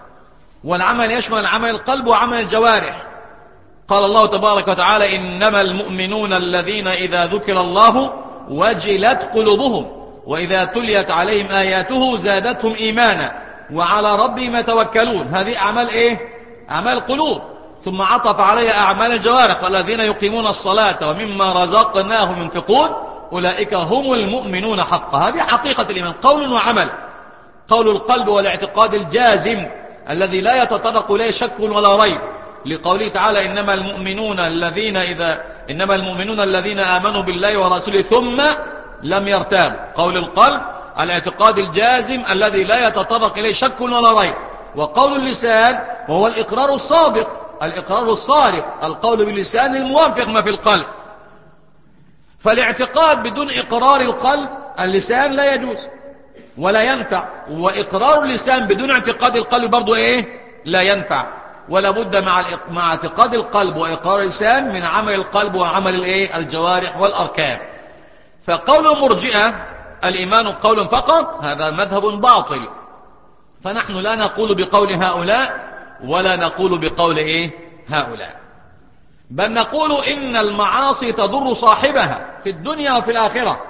والعمل يشمل عمل القلب وعمل الجوارح. قال الله تبارك وتعالى إنما المؤمنون الذين إذا ذكر الله وجلت قلوبهم وإذا تليت عليهم آياته زادتهم إيمانا وعلى ربهم يتوكلون. هذه أعمال إيه؟ أعمال القلوب. ثم عطف عليها أعمال الجوارح والذين يقيمون الصلاة ومما رزقناهم ينفقون أولئك هم المؤمنون حقا. هذه حقيقة الإيمان قول وعمل. قول القلب والاعتقاد الجازم الذي لا يتطرق إليه شك ولا ريب، لقوله تعالى إنما المؤمنون الذين إذا إنما المؤمنون الذين آمنوا بالله ورسوله ثم لم يرتابوا. قول القلب الاعتقاد الجازم الذي لا يتطرق إليه شك ولا ريب. وقول اللسان وهو الإقرار الصادق الإقرار الصارف، القول باللسان الموافق ما في القلب. فالاعتقاد بدون إقرار القلب اللسان لا يجوز ولا ينفع، وإقرار اللسان بدون اعتقاد القلب برضو إيه؟ لا ينفع. ولا بد مع مع اعتقاد القلب وإقرار اللسان من عمل القلب وعمل الإيه؟ الجوارح والأركان. فقول المرجئة الإيمان قول فقط هذا مذهب باطل، فنحن لا نقول بقول هؤلاء ولا نقول بقول إيه؟ هؤلاء، بل نقول إن المعاصي تضر صاحبها في الدنيا وفي الآخرة.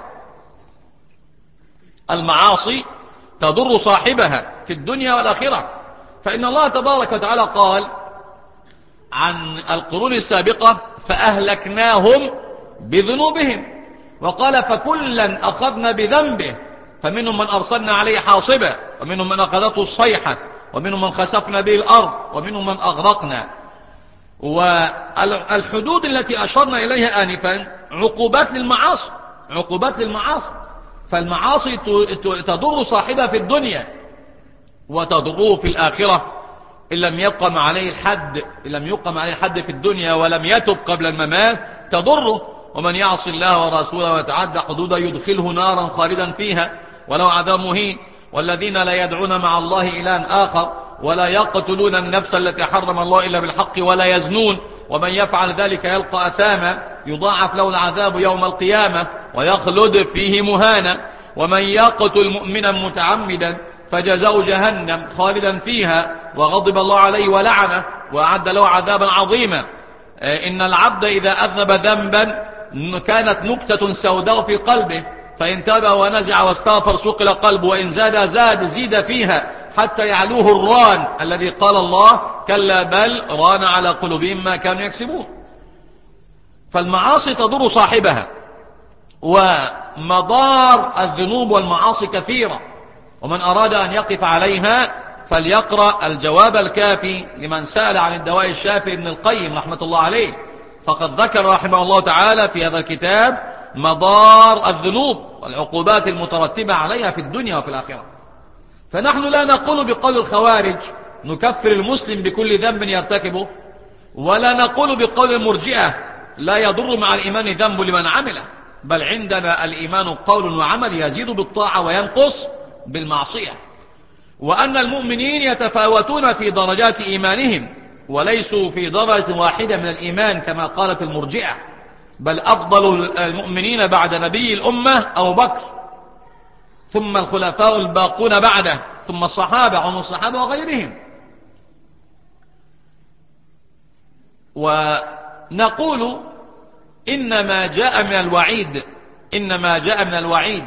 المعاصي تضر صاحبها في الدنيا والآخرة، فإن الله تبارك وتعالى قال عن القرون السابقة فأهلكناهم بذنوبهم، وقال فكلا أخذنا بذنبه، فمنهم من أرسلنا عليه حاصبا، ومنهم من أخذته الصيحة، ومنهم من خسفنا به الأرض، ومنهم من أغرقنا. والحدود التي أشرنا إليها آنفا عقوبات للمعاصي، عقوبات للمعاصي. فالمعاصي تضر صاحبها في الدنيا وتضره في الآخرة إن لم يقم عليه الحد، إن لم يقم عليه الحد في الدنيا ولم يتب قبل الممات تضره. ومن يعص الله ورسوله ويتعدى حدوده يدخله نارا خالدا فيها ولو عذاب مهين. والذين لا يدعون مع الله إلها آخر ولا يقتلون النفس التي حرم الله إلا بالحق ولا يزنون ومن يفعل ذلك يلقى أثاما يضاعف له العذاب يوم القيامة ويخلد فيه مهانا. ومن يقتل مؤمنا متعمدا فجزاؤه جهنم خالدا فيها وغضب الله عليه ولعنه وأعد له عذابا عظيما. إن العبد إذا أذنب ذنبا كانت نكتة سوداء في قلبه، فإن تاب ونزع واستغفر سقل قلبه، وإن زاد زاد زيد فيها حتى يعلوه الران الذي قال الله كلا بل ران على قلوبهم ما كانوا يكسبون. فالمعاصي تضر صاحبها، ومضار الذنوب والمعاصي كثيرة، ومن أراد أن يقف عليها فليقرأ الجواب الكافي لمن سأل عن الدواء الشافي ابن القيم رحمة الله عليه، فقد ذكر رحمه الله تعالى في هذا الكتاب مضار الذنوب والعقوبات المترتبة عليها في الدنيا وفي الآخرة. فنحن لا نقول بقول الخوارج نكفر المسلم بكل ذنب يرتكبه، ولا نقول بقول المرجئة لا يضر مع الإيمان ذنب لمن عمله، بل عندنا الإيمان قول وعمل يزيد بالطاعة وينقص بالمعصية، وأن المؤمنين يتفاوتون في درجات إيمانهم وليسوا في درجة واحدة من الإيمان كما قالت المرجئة، بل أفضل المؤمنين بعد نبي الأمة أبو بكر، ثم الخلفاء الباقون بعده، ثم الصحابة عمر الصحابة وغيرهم. ونقول إنما جاء من الوعيد إنما جاء من الوعيد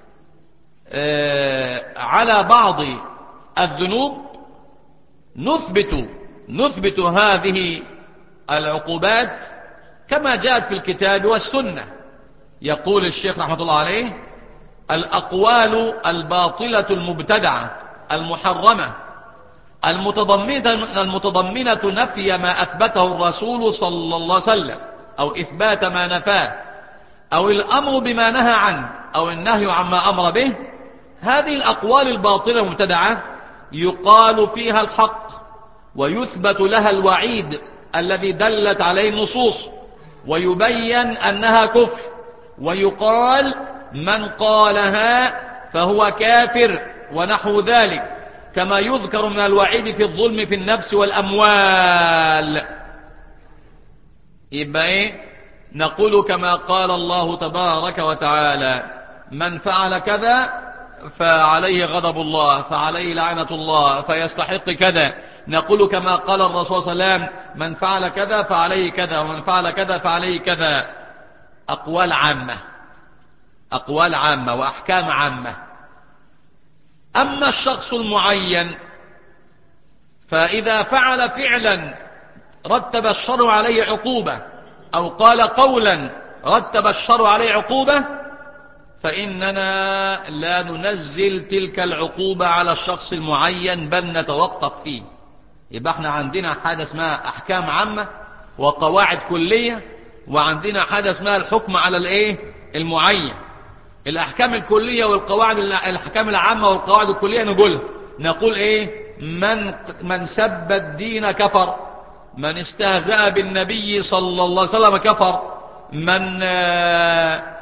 على بعض الذنوب نثبت نثبت هذه العقوبات كما جاءت في الكتاب والسنة. يقول الشيخ رحمة الله عليه الأقوال الباطلة المبتدعة المحرمة المتضمنة, المتضمنة نفي ما أثبته الرسول صلى الله عليه وسلم أو إثبات ما نفاه أو الأمر بما نهى عنه أو النهي عما أمر به، هذه الأقوال الباطلة المبتدعة يقال فيها الحق ويثبت لها الوعيد الذي دلت عليه النصوص، ويبين أنها كفر، ويقال من قالها فهو كافر ونحو ذلك، كما يذكر من الوعيد في الظلم في النفس والأموال. يبقى إيه؟ نقول كما قال الله تبارك وتعالى من فعل كذا فعليه غضب الله فعليه لعنة الله فيستحق كذا. نقول كما قال الرسول صلى الله عليه وسلم من فعل كذا فعليه كذا ومن فعل كذا فعليه كذا. أقوال عامة أقوال عامة وأحكام عامة. أما الشخص المعين فإذا فعل فعلا رتب الشرع عليه عقوبة أو قال قولا رتب الشرع عليه عقوبة فإننا لا ننزل تلك العقوبة على الشخص المعين بل نتوقف فيه. يبقى احنا عندنا حاجة اسمها أحكام عامة وقواعد كلية، وعندنا حاجة اسمها الحكم على الايه المعين. الأحكام الكلية والقواعد الأحكام العامة والقواعد الكلية نقول نقول ايه من من سب الدين كفر، من استهزأ بالنبي صلى الله عليه وسلم كفر، من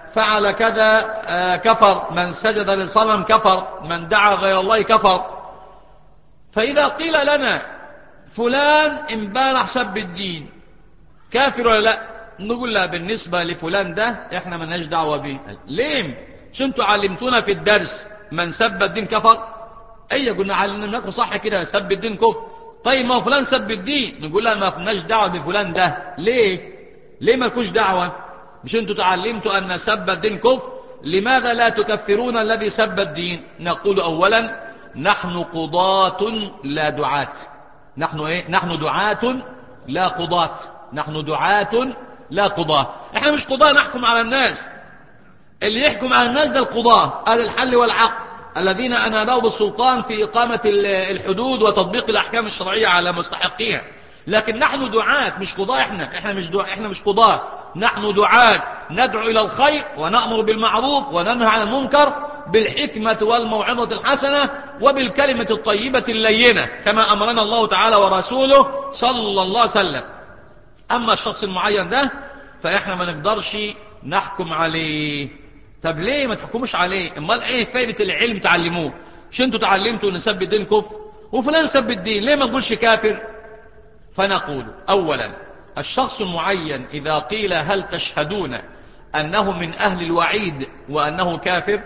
فعل كذا آه كفر، من سجد لصنم كفر، من دعا غير الله كفر. فإذا قيل لنا فلان امبارح سب الدين كافر ولا لا، نقول لا بالنسبة لفلان ده احنا مالناش دعوة به. ليه؟ شو انتوا علمتونا في الدرس من سب الدين كفر؟ ايه قلنا علمناكم صح كده سب الدين كفر. طيب ما فلان سب الدين، نقول لا ما فيناش دعوة بفلان ده. ليه؟ ليه ما لكوش دعوة؟ مش انتوا تعلمتوا ان سب الدين كفر؟ لماذا لا تكفرون الذي سب الدين؟ نقول اولا نحن قضاة لا دعاة. نحن ايه؟ نحن دعاة لا قضاة. نحن دعاة لا قضاة. احنا مش قضاة نحكم على الناس، اللي يحكم على الناس ده القضاة، هذا الحل والعقل الذين أنابوا بالسلطان في إقامة الحدود وتطبيق الأحكام الشرعية على مستحقيها. لكن نحن دعاة مش قضاة. احنا احنا مش دعاة، احنا مش قضاة، نحن دعاة ندعو إلى الخير ونأمر بالمعروف وننهى عن المنكر بالحكمة والموعظة الحسنة وبالكلمة الطيبة اللينة كما أمرنا الله تعالى ورسوله صلى الله عليه وسلم. أما الشخص المعين ده فإحنا ما نقدرش نحكم عليه. طب ليه ما تحكموش عليه؟ امال ايه فائدة العلم تعلموه؟ مش انتوا تعلمتوا ان سب الدين كفر وفلان سب الدين، ليه ما نقولش كافر؟ فنقول اولا الشخص المعين اذا قيل هل تشهدون انه من اهل الوعيد وانه كافر؟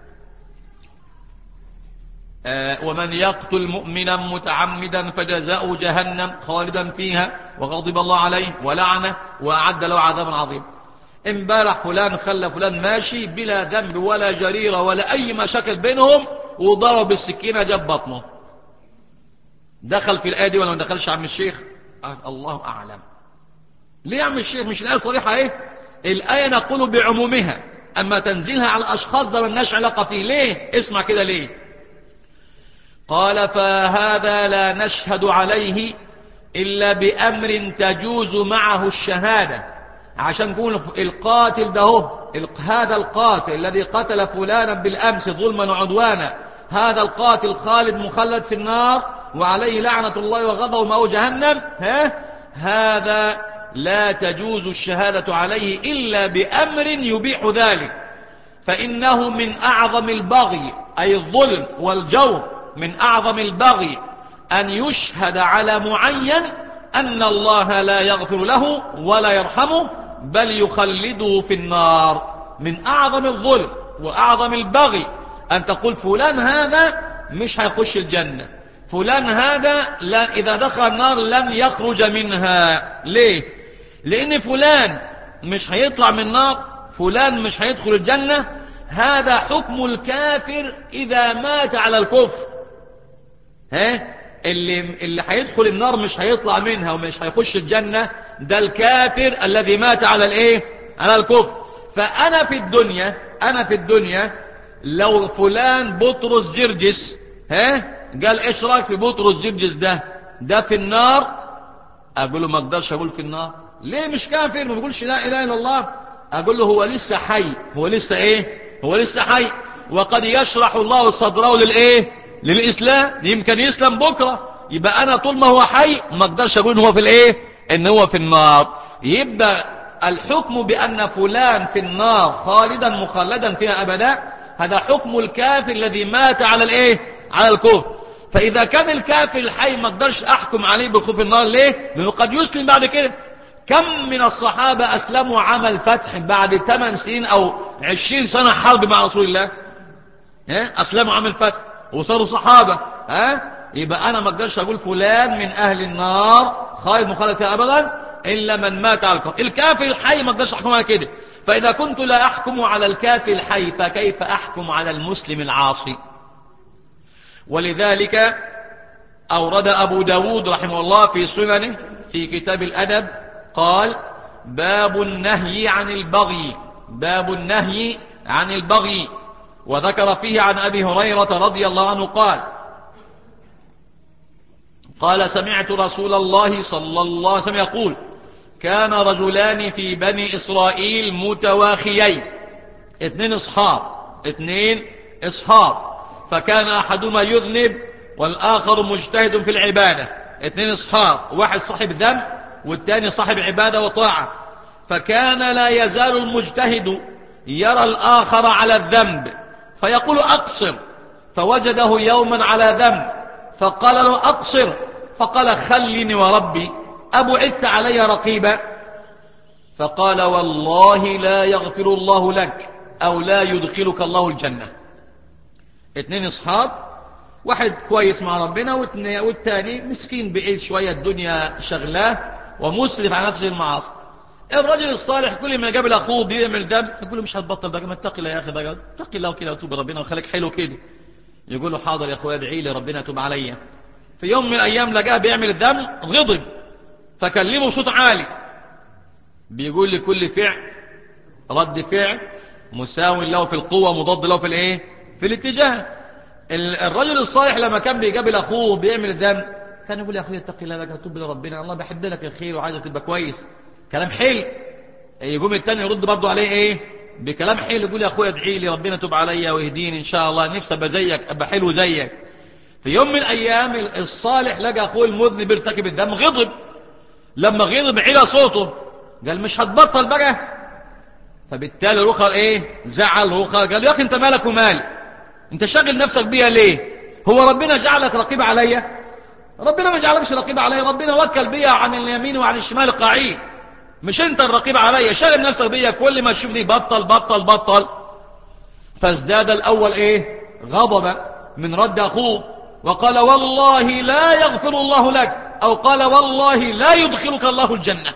آه ومن يقتل مؤمنا متعمدا فجزاؤه جهنم خالدا فيها وغضب الله عليه ولعنه واعد له عذابا عظيما. امبارح فلان خلى فلان ماشي بلا ذنب ولا جريرة ولا أي مشاكل بينهم وضرب بالسكينة جاب بطنه. دخل في الآية دي ولا ما دخلش عم الشيخ؟ آه الله أعلم. ليه يا عم الشيخ؟ مش الآية صريحة ايه؟ الآية نقول بعمومها، أما تنزيلها على الأشخاص ده ملناش علاقة فيه. ليه؟ اسمع كده ليه. قال فهذا لا نشهد عليه إلا بأمر تجوز معه الشهادة. عشان نقول القاتل ده هو هذا القاتل الذي قتل فلانا بالأمس ظلما وعدوانا، هذا القاتل خالد مخلد في النار وعليه لعنة الله وغضبه ومأواه جهنم، ها هذا لا تجوز الشهادة عليه إلا بأمر يبيح ذلك، فإنه من أعظم البغي أي الظلم والجور، من أعظم البغي أن يشهد على معين أن الله لا يغفر له ولا يرحمه بل يخلده في النار. من أعظم الظلم وأعظم البغي أن تقول فلان هذا مش هيخش الجنة، فلان هذا إذا دخل النار لن يخرج منها. ليه؟ لأن فلان مش هيطلع من النار، فلان مش هيدخل الجنة، هذا حكم الكافر إذا مات على الكفر. ها؟ اللي اللي هيدخل النار مش هيطلع منها ومش هيخش الجنة، ده الكافر الذي مات على الايه؟ على الكفر. فأنا في الدنيا أنا في الدنيا لو فلان بطرس جرجس ها قال ايش رايك في بطرس جرجس ده ده في النار، أقول له ما اقدرش أقول في النار. ليه؟ مش كافر، ما بيقولش لا إله إلا الله. أقول له هو لسه حي، هو لسه إيه؟ هو لسه حي، وقد يشرح الله صدره للإيه؟ للإسلام، يمكن يسلم بكرة. يبقى أنا طول ما هو حي ما اقدرش أقول إن هو في الإيه؟ إن هو في النار. يبقى الحكم بأن فلان في النار خالدا مخلدا فيها أبدا، هذا حكم الكافر الذي مات على الإيه؟ على الكفر. فإذا كان الكافر الحي ما اقدرش أحكم عليه بالخوف النار. ليه؟ لأنه قد يسلم بعد كده. كم من الصحابة أسلموا عمل فتح بعد ثمان سنين أو عشرين سنة حرب مع رسول الله، ها؟ أسلموا عمل فتح وصاروا صحابة. ها؟ يبقى أنا ما اقدرش أقول فلان من أهل النار خالد مخلد فيها أبدا إلا من مات على الكفر. الكافر الحي ما اقدرش أحكم على كده. فإذا كنت لا أحكم على الكافر الحي فكيف أحكم على المسلم العاصي؟ ولذلك أورد أبو داود رحمه الله في سننه في كتاب الأدب قال باب النهي عن البغي، باب النهي عن البغي. وذكر فيه عن أبي هريرة رضي الله عنه قال قال سمعت رسول الله صلى الله عليه وسلم يقول كان رجلان في بني إسرائيل متواخيين، اثنين اصحاب اثنين اصحاب فكان أحدهما يذنب والآخر مجتهد في العبادة. اثنين اصحاب، واحد صاحب ذنب والثاني صاحب عبادة وطاعة. فكان لا يزال المجتهد يرى الآخر على الذنب فيقول أقصر، فوجده يوما على ذنب فقال له أقصر، فقال خلني وربي أبعثت علي رقيبا؟ فقال والله لا يغفر الله لك أو لا يدخلك الله الجنة. اتنين اصحاب، واحد كويس مع ربنا والتاني مسكين بعيد شوية، الدنيا شغلاه ومسرف على نفسه المعاصي. الرجل الصالح كل ما جاب لاخوه بيعمل ذنب يقول له مش هتبطل بقى، ما اتقي الله يا اخي بقى، اتقي الله وكده وتوب ربنا وخليك حلو كده. يقول له حاضر يا اخويا ادعي لي ربنا توب عليا. في يوم من الايام لقاه بيعمل الذنب غضب فكلمه بصوت عالي. بيقول لكل فعل رد فعل مساوي له في القوة مضاد له في الايه؟ في الاتجاه. الرجل الصالح لما كان بيقابل اخوه بيعمل الذنب كان يقول يا اخويا اتقي الله بقى توب لربنا، الله بحب لك الخير وعايزك تبقى كويس، كلام حلو. يقوم التاني يرد برضه عليه ايه؟ بكلام حلو، يقول يا اخويا ادعي لي ربنا توب عليا ويهديني ان شاء الله، نفسي ابقى زيك، ابقى حلو زيك. في يوم من الايام الصالح لقى اخوه المذنب بيرتكب الذنب غضب. لما غضب علا صوته قال مش هتبطل بقى. فبالتالي الاخر ايه؟ زعل الاخر قال يا اخي انت مالك ومال، انت شاغل نفسك بيها ليه؟ هو ربنا جعلك رقيب عليا؟ ربنا ما جعلكش رقيب عليا، ربنا وكل بيا عن اليمين وعن الشمال قعيد، مش انت الرقيب عليا، شاغل نفسك بيا، كل ما تشوفني بطل بطل بطل. فازداد الاول ايه؟ غضبا من رد اخوه وقال والله لا يغفر الله لك، او قال والله لا يدخلك الله الجنة.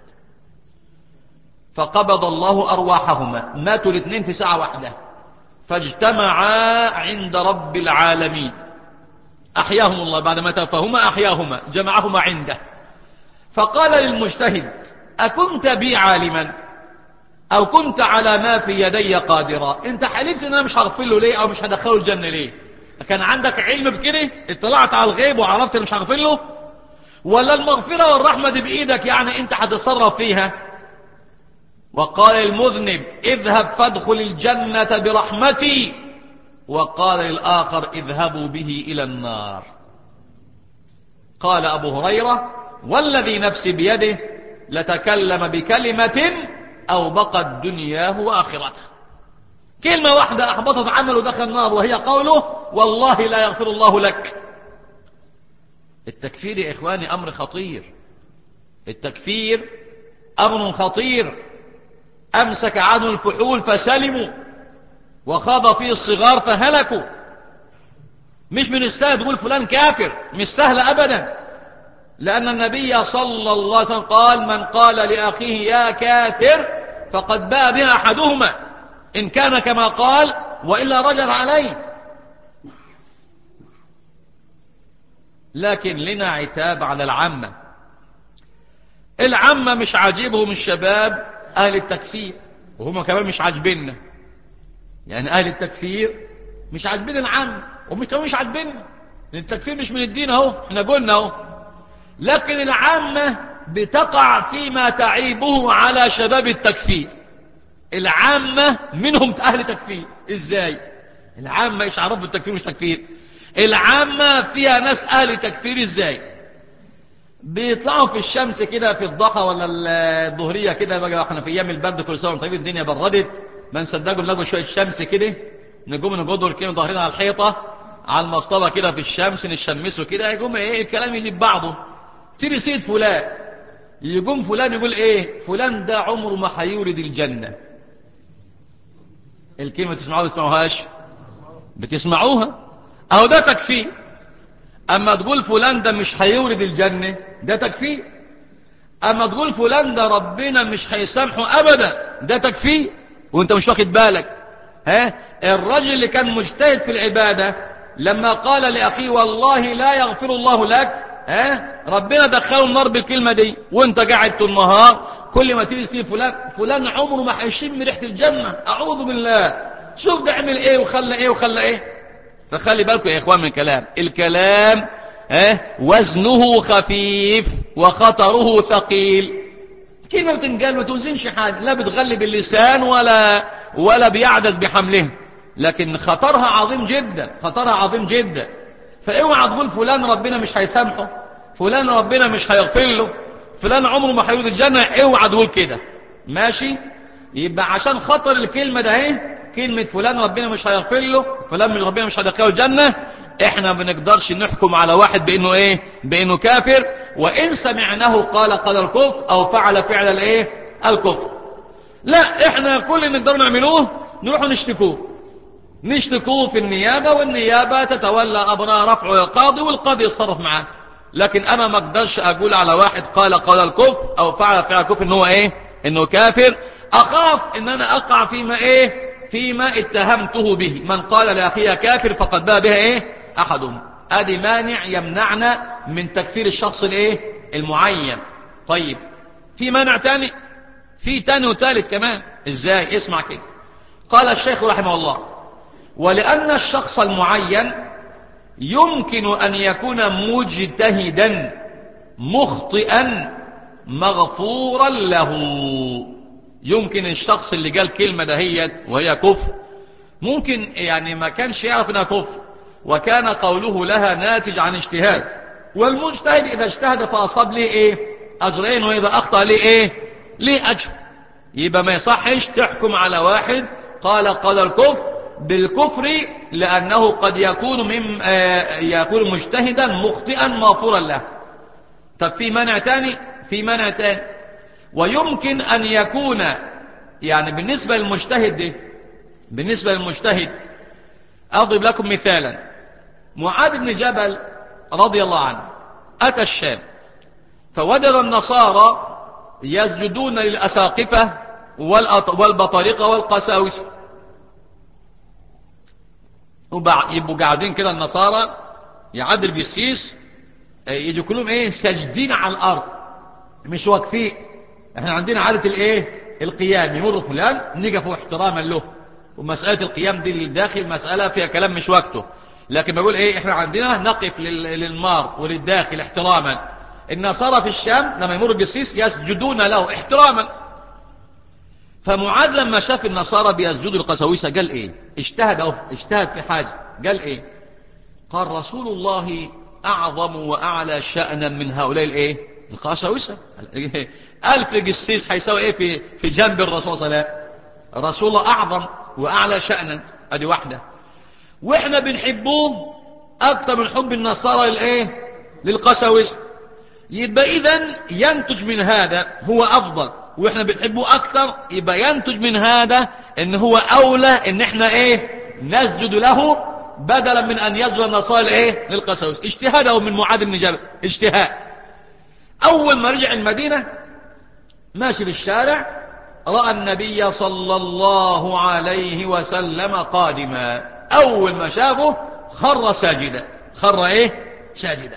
فقبض الله ارواحهما، ماتوا الاثنين في ساعة واحدة، فاجتمعا عند رب العالمين. احياهم الله بعد ما توفاهما، احياهما جمعهما عنده. فقال للمجتهد اكنت بي عالما او كنت على ما في يدي قادرا؟ انت حلفت ان انا مش هغفر له ليه او مش هدخله الجنة ليه؟ كان عندك علم بكده؟ اطلعت على الغيب وعرفت ان مش هغفر له؟ ولا المغفرة والرحمة دي بايدك يعني انت هتتصرف فيها؟ وقال المذنب اذهب فادخل الجنة برحمتي، وقال للآخر اذهبوا به إلى النار. قال أبو هريرة والذي نفسي بيده لتكلم بكلمة أو بقت دنياه وآخرته، كلمة واحدة أحبطت عمله دخل النار، وهي قوله والله لا يغفر الله لك. التكفير يا إخواني أمر خطير، التكفير أمر خطير. أمسك عنه الفحول فسلموا وخاض فيه الصغار فهلكوا. مش من السهل تقول فلان كافر، مش سهل أبدا، لأن النبي صلى الله عليه وسلم قال من قال لأخيه يا كافر فقد باء بها أحدهما إن كان كما قال وإلا رجل عليه. لكن لنا عتاب على العامة. العامة مش عاجبهم الشباب أهل التكفير، وهم كمان مش عاجبيننا، يعني أهل التكفير مش عاجبين العامة، وهم كمان مش عاجبيننا، التكفير مش من الدين اهو، احنا قلنا اهو. لكن العامة بتقع فيما تعيبه على شباب التكفير. العامة منهم أهل تكفير. ازاي العامة ايش عرفوا التكفير مش تكفير؟ العامة فيها ناس أهل تكفير. ازاي؟ بيطلعوا في الشمس كده في الضحى ولا الظهرية كده، بقى احنا في ايام البرد كل سنة طيب الدنيا بردت، ما نصدقوا نلاقوا شوية شمس كده، نقوم نقعدوا كده ظهرنا على الحيطة على المصطبة كده في الشمس نشمسوا كده، يقوم ايه الكلام يجيب بعضه. تيجي سيد فلان يقوم فلان يقول ايه فلان ده عمره ما هيورد الجنة. الكلمة تسمعوها بتسمعوهاش؟ بتسمعوها. اهو ده تكفير. اما تقول فلان ده مش هيورد الجنة ده تكفير. اما تقول فلان ده ربنا مش هيسامحه ابدا ده تكفير وانت مش واخد بالك. ها الرجل اللي كان مجتهد في العبادة لما قال لأخيه والله لا يغفر الله لك، ها ربنا دخله النار بالكلمة دي، وانت قاعد طول النهار كل ما تيجي تسيب فلان فلان عمره ما هيشم ريحة الجنة، اعوذ بالله، شوف ده عمل ايه وخلى ايه وخلى ايه. فخلي بالكم يا اخوان من الكلام، الكلام ها وزنه خفيف وخطره ثقيل. كلمة بتنقال ما توزنش حاجة، لا بتغلب اللسان ولا ولا بيعجز بحمله، لكن خطرها عظيم جدا، خطرها عظيم جدا. فاوعى تقول فلان ربنا مش هيسامحه، فلان ربنا مش هيغفر له، فلان عمره ما هيورد الجنة، اوعى تقول كده. ماشي؟ يبقى عشان خاطر الكلمة ده اهي، كلمة فلان ربنا مش هيغفر له، فلان مش ربنا مش هيدخله الجنة، احنا ما بنقدرش نحكم على واحد بانه ايه، بانه كافر، وان سمعناه قال قال الكفر او فعل فعل الايه، الكفر. لا، احنا كل اللي نقدر نعملوه نروح نشتكوه نشتكوه في النيابة، والنيابة تتولى أمرها رفعه للقاضي، والقاضي يتصرف معاه. لكن أنا ما اقدرش أقول على واحد قال قول الكفر أو فعل فعل الكفر إنه إيه، إنه كافر. أخاف إن أنا أقع فيما إيه، فيما اتهمته به. من قال لأخيه كافر فقد باء بها إيه، أحدهم. أدي مانع يمنعنا من تكفير الشخص الإيه، المعين. طيب، في مانع تاني، في تاني وتالت كمان. إزاي؟ اسمع كده. قال الشيخ رحمه الله: ولأن الشخص المعين يمكن أن يكون مجتهدا مخطئا مغفورا له. يمكن الشخص اللي قال كلمة دهيت وهي كفر، ممكن يعني ما كانش يعرف انها كفر، وكان قوله لها ناتج عن اجتهاد. والمجتهد إذا اجتهد فأصاب ليه إيه، أجرين، وإذا أخطأ ليه إيه، ليه أجر. يبقى ما يصحش تحكم على واحد قال قال الكفر بالكفر، لأنه قد يكون من يكون مجتهدا مخطئا مغفورا له. طب في مانع تاني، في مانع تاني. ويمكن أن يكون يعني بالنسبة للمجتهد ده، بالنسبة للمجتهد أضرب لكم مثالا. معاذ بن جبل رضي الله عنه أتى الشام فوجد النصارى يسجدون للأساقفة والبطارقة والقساوسة، يبقوا قاعدين كده النصارى يعدل بالسيس، يجوا كلهم ايه، ساجدين على الارض مش واقفين. احنا عندنا عادة الايه، القيام، يمر فلان نقفوا احتراما له. ومسألة القيام دي للداخل مسألة فيها كلام مش وقته، لكن بقول ايه، احنا عندنا نقف للمار وللداخل احتراما. النصارى في الشام لما يمر بالسيس يسجدون له احتراما. فمعاذ لما شاف النصارى بيسجدوا للقساوسة قال ايه، اجتهد اهو، اجتهد في حاجة. قال ايه؟ قال رسول الله اعظم واعلى شأنا من هؤلاء الايه، القساوسة. الف قسيس هيساوي ايه في في جنب الرسول صلى الله عليه وسلم؟ رسول الله اعظم واعلى شأنا، ادي واحدة. واحنا بنحبوه اكتر من حب النصارى للايه، للقساوسة. يبقى اذا ينتج من هذا هو افضل، واحنا بنحبه اكتر، يبقى ينتج من هذا ان هو اولى ان احنا ايه، نسجد له بدلا من ان يسجد النصارى ايه، للقساوسة. اجتهاده من معاذ بن جبل، اجتهاد. اول ما رجع المدينة ماشي في الشارع راى النبي صلى الله عليه وسلم قادما. اول ما شافه خر ساجدا، خر ايه، ساجدا.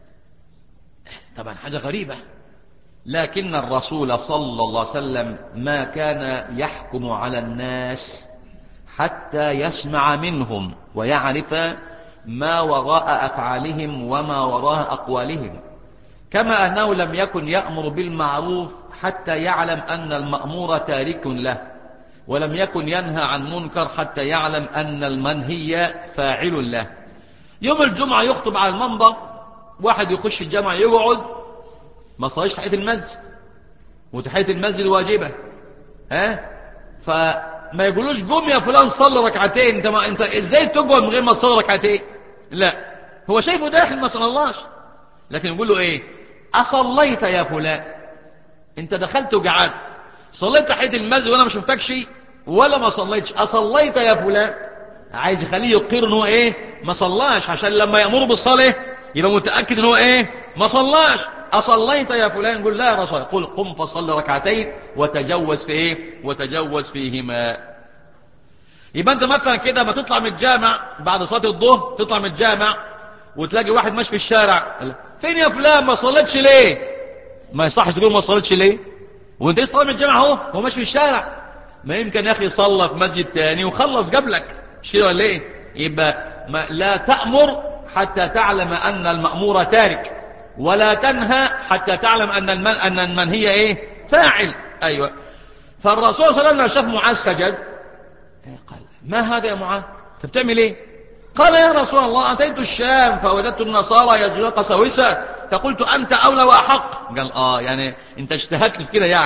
طبعا حاجة غريبة، لكن الرسول صلى الله عليه وسلم ما كان يحكم على الناس حتى يسمع منهم ويعرف ما وراء أفعالهم وما وراء أقوالهم، كما أنه لم يكن يأمر بالمعروف حتى يعلم أن المأمور تارك له، ولم يكن ينهى عن منكر حتى يعلم أن المنهي فاعل له. يوم الجمعة يخطب على المنبر، واحد يخش الجامع يقعد ما صليش تحية المسجد، وتحية المسجد واجبة، ها، فما يقولوش قوم يا فلان صلي ركعتين، انت ما انت ازاي تقعد من غير ما تصلي ركعتين؟ لا، هو شايفه داخل ما صلاش، لكن يقول له ايه، اصليت يا فلان؟ انت دخلت وقعدت، صليت تحية المسجد وانا ما شفتكش ولا ما صليتش، اصليت يا فلان؟ عايز يخليه يقر ان هو ايه، ما صلاش، عشان لما يأمره بالصلاة يبقى متأكد ان هو ايه، ما صلاش. أصليت يا فلان؟ يقول لا يا رسول الله. قل قم فصل ركعتين وتجوز في ايه، وتجوز فيهما. يبقى انت مثلا كده ما تطلع من الجامع بعد صلاة الظهر، تطلع من الجامع وتلاقي واحد ماشي في الشارع، فين يا فلان ما صليتش ليه؟ ما يصحش تقول ما صليتش ليه وانت لسه طالع من الجامع اهو، هو ماشي في الشارع. ما يمكن يا اخي صلى في مسجد تاني وخلص قبلك، مش كده ولا ايه؟ يبقى ما لا تأمر حتى تعلم أن المأمور تارك، ولا تنهى حتى تعلم أن المن... أن المنهي إيه، فاعل. أيوة. فالرسول صلى الله عليه وسلم لما شاف معاذ سجد قال ما هذا يا معاذ، أنت بتعمل إيه؟ قال يا رسول الله أتيت الشام فوجدت النصارى يسجدون قساوسة فقلت أنت أولى وأحق. قال آه يعني أنت اجتهدت في كده يعني،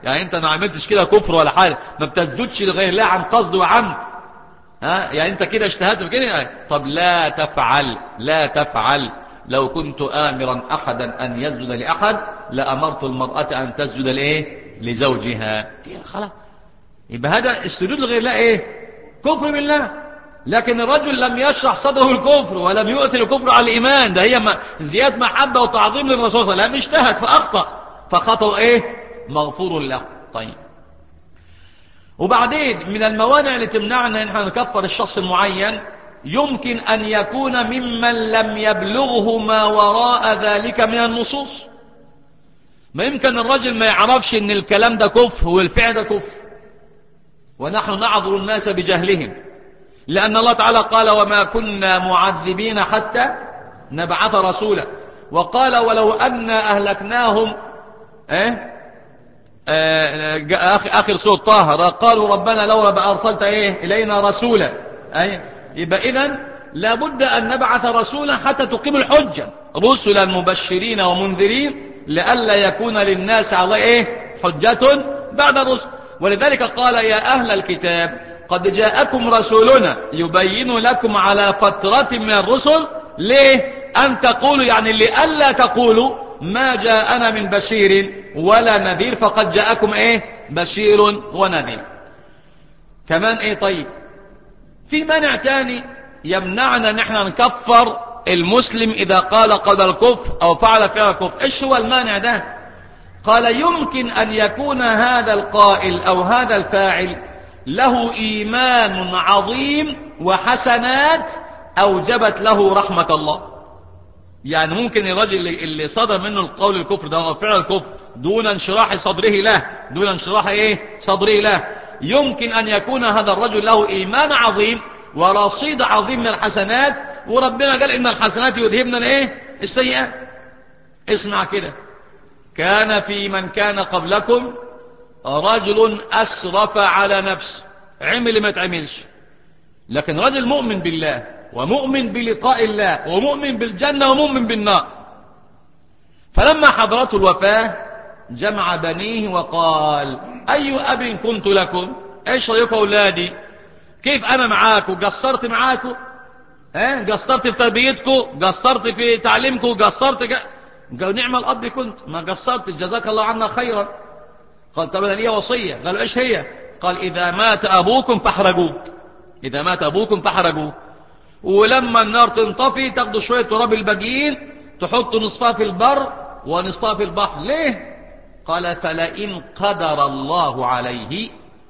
يعني انت ما عملتش كده كفر ولا حاجة، ما بتسجدش لغير الله عن قصد وعمد، ها يعني انت كده اجتهدت في كده. طب لا تفعل، لا تفعل. لو كنت آمرا أحدا أن يسجد لأحد لأمرت المرأة أن تسجد لإيه؟ لزوجها. خلاص، يبقى هذا السجود لغير الله إيه؟ كفر بالله. لكن الرجل لم يشرح صدره الكفر ولم يؤثر الكفر على الإيمان، ده هي زيادة محبة وتعظيم للرسول صلى الله عليه وسلم، اجتهد فأخطأ، فخطأ إيه؟ مغفور له. طيب، وبعدين من الموانع اللي تمنعنا ان احنا نكفر الشخص المعين، يمكن ان يكون ممن لم يبلغه ما وراء ذلك من النصوص. ما يمكن الرجل ما يعرفش ان الكلام ده كفر والفعل ده كفر، ونحن نعذر الناس بجهلهم، لان الله تعالى قال وما كنا معذبين حتى نبعث رسولا، وقال ولو أن أهلكناهم ايه آخر, آخر سورة طه قالوا ربنا لولا أرسلت إيه إلينا رسولا. أي يبقى إذن لابد أن نبعث رسولا حتى تقيم الحجة، رسلا مبشرين ومنذرين لئلا يكون للناس على إيه حجة بعد الرسل. ولذلك قال يا أهل الكتاب قد جاءكم رسولنا يبين لكم على فترة من الرسل ليه أن تقولوا، يعني لئلا تقولوا ما جاءنا من بشير ولا نذير فقد جاءكم ايه بشير ونذير. كمان ايه طيب، في مانع تاني يمنعنا نحن نكفر المسلم اذا قال قول الكفر او فعل فعل الكفر. ايش هو المانع ده؟ قال يمكن ان يكون هذا القائل او هذا الفاعل له ايمان عظيم وحسنات اوجبت له رحمة الله. يعني ممكن الرجل اللي صدر منه القول الكفر ده او فعل الكفر دون انشراح صدره له، دون انشراح ايه صدره له، يمكن ان يكون هذا الرجل له ايمان عظيم ورصيد عظيم من الحسنات، وربنا قال ان الحسنات يذهبن الايه السيئات. اسمع كده، كان في من كان قبلكم رجل اسرف على نفسه، عمل ما تعملش، لكن رجل مؤمن بالله ومؤمن بلقاء الله ومؤمن بالجنة ومؤمن بالنار، فلما حضرته الوفاة جمع بنيه وقال أي أب كنت لكم، ايش رأيكم أولادي، كيف أنا معاكم، قصرت معاكم، ها قصرت في تربيتكم، قصرت في تعليمكم، قصرت ج... قالوا نعم الأب كنت، ما قصرت، جزاك الله عنا خيرا. قال طب أنا لي وصية، قالوا ايش هي؟ قال إذا مات أبوكم فاحرقوه، إذا مات أبوكم فاحرقوه، ولما النار تنطفي تاخدوا شوية تراب الباقيين تحطوا نصفها في البر ونصفها في البحر. ليه؟ قال فلئن قدر الله عليه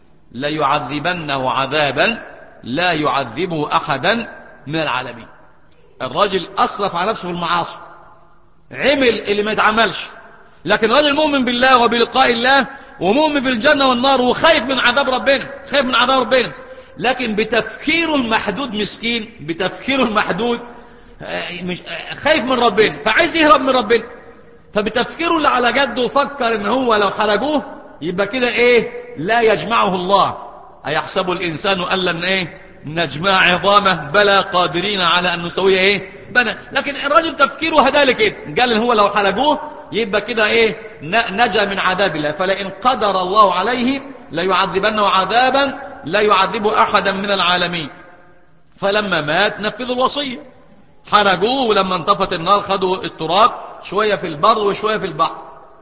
ليعذبنه عذابا لا يعذبه أحدا من العالمين. الراجل أسرف على نفسه في المعاصي، عمل اللي ما يتعملش، لكن راجل مؤمن بالله وبلقاء الله ومؤمن بالجنة والنار وخايف من عذاب ربنا، خايف من عذاب ربنا، لكن بتفكيره المحدود مسكين، بتفكيره المحدود مش خايف من ربنا فعايز يهرب من ربنا، فبتفكيره اللي على جده فكر ان هو لو حرجوه يبقى كده ايه لا يجمعه الله. ايحسب الانسان ان لن ايه نجمع عظامه بلى قادرين على ان نسويه ايه بنى. لكن الراجل تفكيره هدالك كده، قال ان هو لو حرجوه يبقى كده ايه نجا من عذاب الله، فلئن قدر الله عليه ليعذبنه عذابا لا يعذبه احدا من العالمين. فلما مات نفذوا الوصيه، حرجوه، ولما انطفت النار خدوا التراب شويه في البر وشويه في البحر.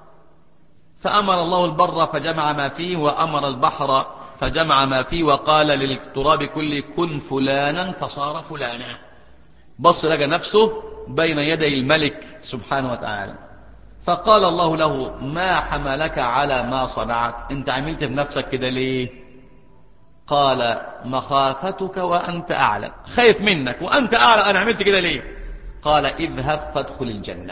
فامر الله البر فجمع ما فيه وامر البحر فجمع ما فيه، وقال للتراب كل كن فلانا فصار فلانا. بص لقى نفسه بين يدي الملك سبحانه وتعالى، فقال الله له ما حملك على ما صنعت، انت عملت بنفسك كده ليه؟ قال مخافتك وأنت أعلم، خايف منك وأنت أعلم أنا عملت كده ليه؟ قال اذهب فادخل الجنة،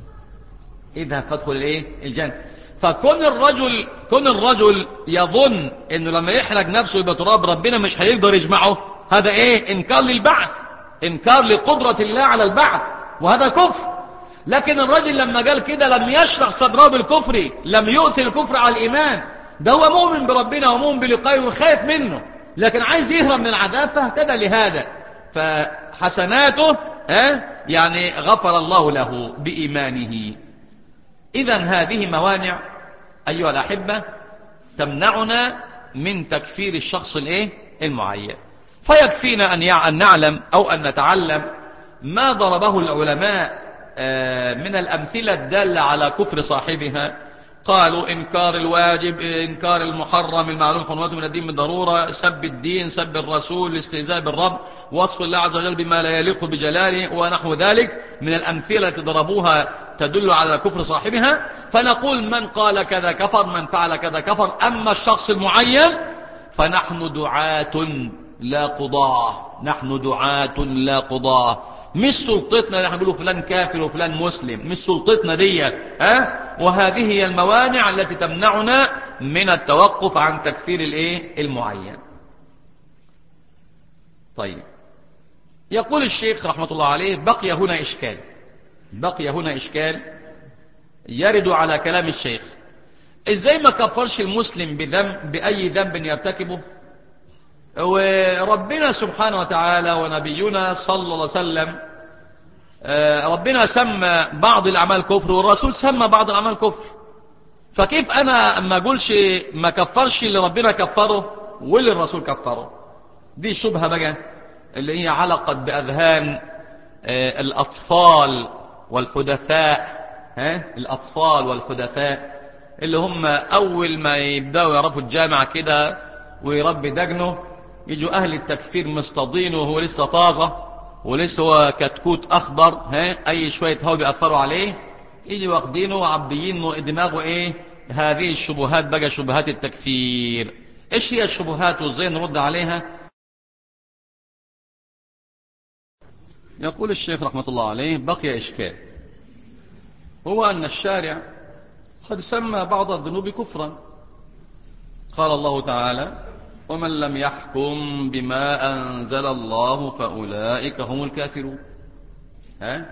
اذهب فادخل الايه الجنة. فكون الرجل كون الرجل يظن انه لما يحرق نفسه يبقى تراب ربنا مش هيقدر يجمعه، هذا ايه انكار للبعث، انكار لقدرة الله على البعث، وهذا كفر. لكن الرجل لما قال كده لم يشرح صدره بالكفر، لم يؤثر الكفر على الإيمان، ده هو مؤمن بربنا ومؤمن بلقائه وخايف منه، لكن عايز يهرب من العذاب فاهتدى لهذا، فحسناته ها يعني غفر الله له بإيمانه. إذن هذه موانع أيها الأحبة تمنعنا من تكفير الشخص الايه المعين. فيكفينا أن أن نعلم أو أن نتعلم ما ضربه العلماء من الأمثلة الدالة على كفر صاحبها. قالوا إنكار الواجب، إنكار المحرم المعلوم حرمته من الدين بالضرورة، سب الدين، سب الرسول، الاستهزاء بالرب، وصف الله عز وجل بما لا يليق بجلاله ونحو ذلك من الأمثلة التي ضربوها تدل على كفر صاحبها. فنقول من قال كذا كفر، من فعل كذا كفر. أما الشخص المعين فنحن دعاة لا قضاة، نحن دعاة لا قضاة. مش سلطتنا اللي هنقوله فلان كافر وفلان مسلم، مش سلطتنا دي. ها؟ وهذه هي الموانع التي تمنعنا من التوقف عن تكفير الايه المعين. طيب، يقول الشيخ رحمة الله عليه: بقي هنا إشكال، بقي هنا إشكال يرد على كلام الشيخ. ازاي ما كفرش المسلم بذنب بأي ذنب يرتكبه، وربنا سبحانه وتعالى ونبينا صلى الله عليه وسلم ربنا سمى بعض الأعمال كفر والرسول سمى بعض الأعمال كفر، فكيف أنا ما أقولش ما كفرش اللي ربنا كفره واللي الرسول كفره؟ دي شبهة بقى اللي هي علقت بأذهان الأطفال والحدثاء. ها؟ الأطفال والحدثاء اللي هم أول ما يبدأوا يعرفوا الجامعة كده ويربي دجنه، يجوا أهل التكفير مصطادينه وهو لسه طازة ولسه هو كتكوت أخضر، ها؟ أي شوية هوا بيأثروا عليه، يجي واخدينه وعبدينه دماغه إيه؟ هذه الشبهات بقى شبهات التكفير. إيش هي الشبهات وإزاي نرد عليها؟ يقول الشيخ رحمة الله عليه: بقي إشكال، هو أن الشارع قد سمى بعض الذنوب كفرا. قال الله تعالى: ومن لم يحكم بما أنزل الله فأولئك هم الكافرون. ها؟